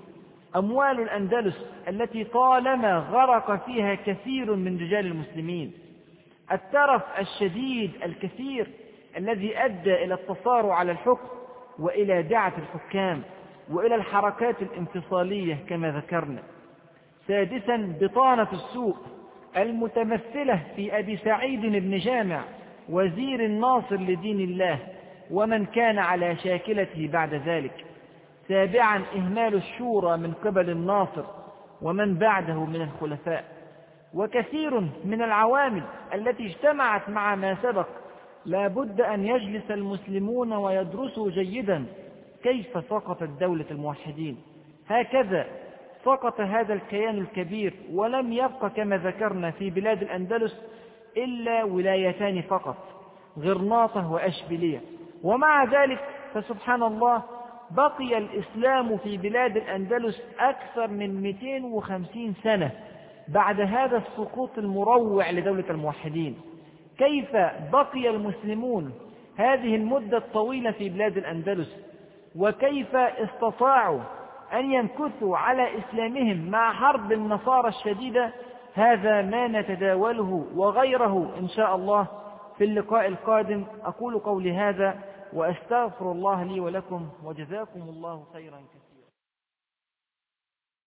أموال الأندلس التي طالما غرق فيها كثير من رجال المسلمين، الترف الشديد الكثير الذي أدى إلى التصارع على الحكم وإلى دعة الحكام وإلى الحركات الانفصالية كما ذكرنا. سادسا، بطانة السوء المتمثلة في أبي سعيد بن جامع وزير الناصر لدين الله ومن كان على شاكلته بعد ذلك. سابعا، إهمال الشورى من قبل الناصر ومن بعده من الخلفاء. وكثير من العوامل التي اجتمعت مع ما سبق لا بد أن يجلس المسلمون ويدرسوا جيدا كيف سقطت دولة الموحدين. هكذا سقط هذا الكيان الكبير، ولم يبق كما ذكرنا في بلاد الأندلس إلا ولايتان فقط، غرناطة وأشبيلية. ومع ذلك فسبحان الله بقي الإسلام في بلاد الأندلس أكثر من 250 سنة بعد هذا السقوط المروع لدولة الموحدين. كيف بقي المسلمون هذه المدة الطويلة في بلاد الأندلس، وكيف استطاعوا أن يمكثوا على إسلامهم مع حرب النصارى الشديدة؟ هذا ما نتداوله وغيره إن شاء الله في اللقاء القادم. أقول قولي هذا وأستغفر الله لي ولكم، وجزاكم الله خيرا كثيرا.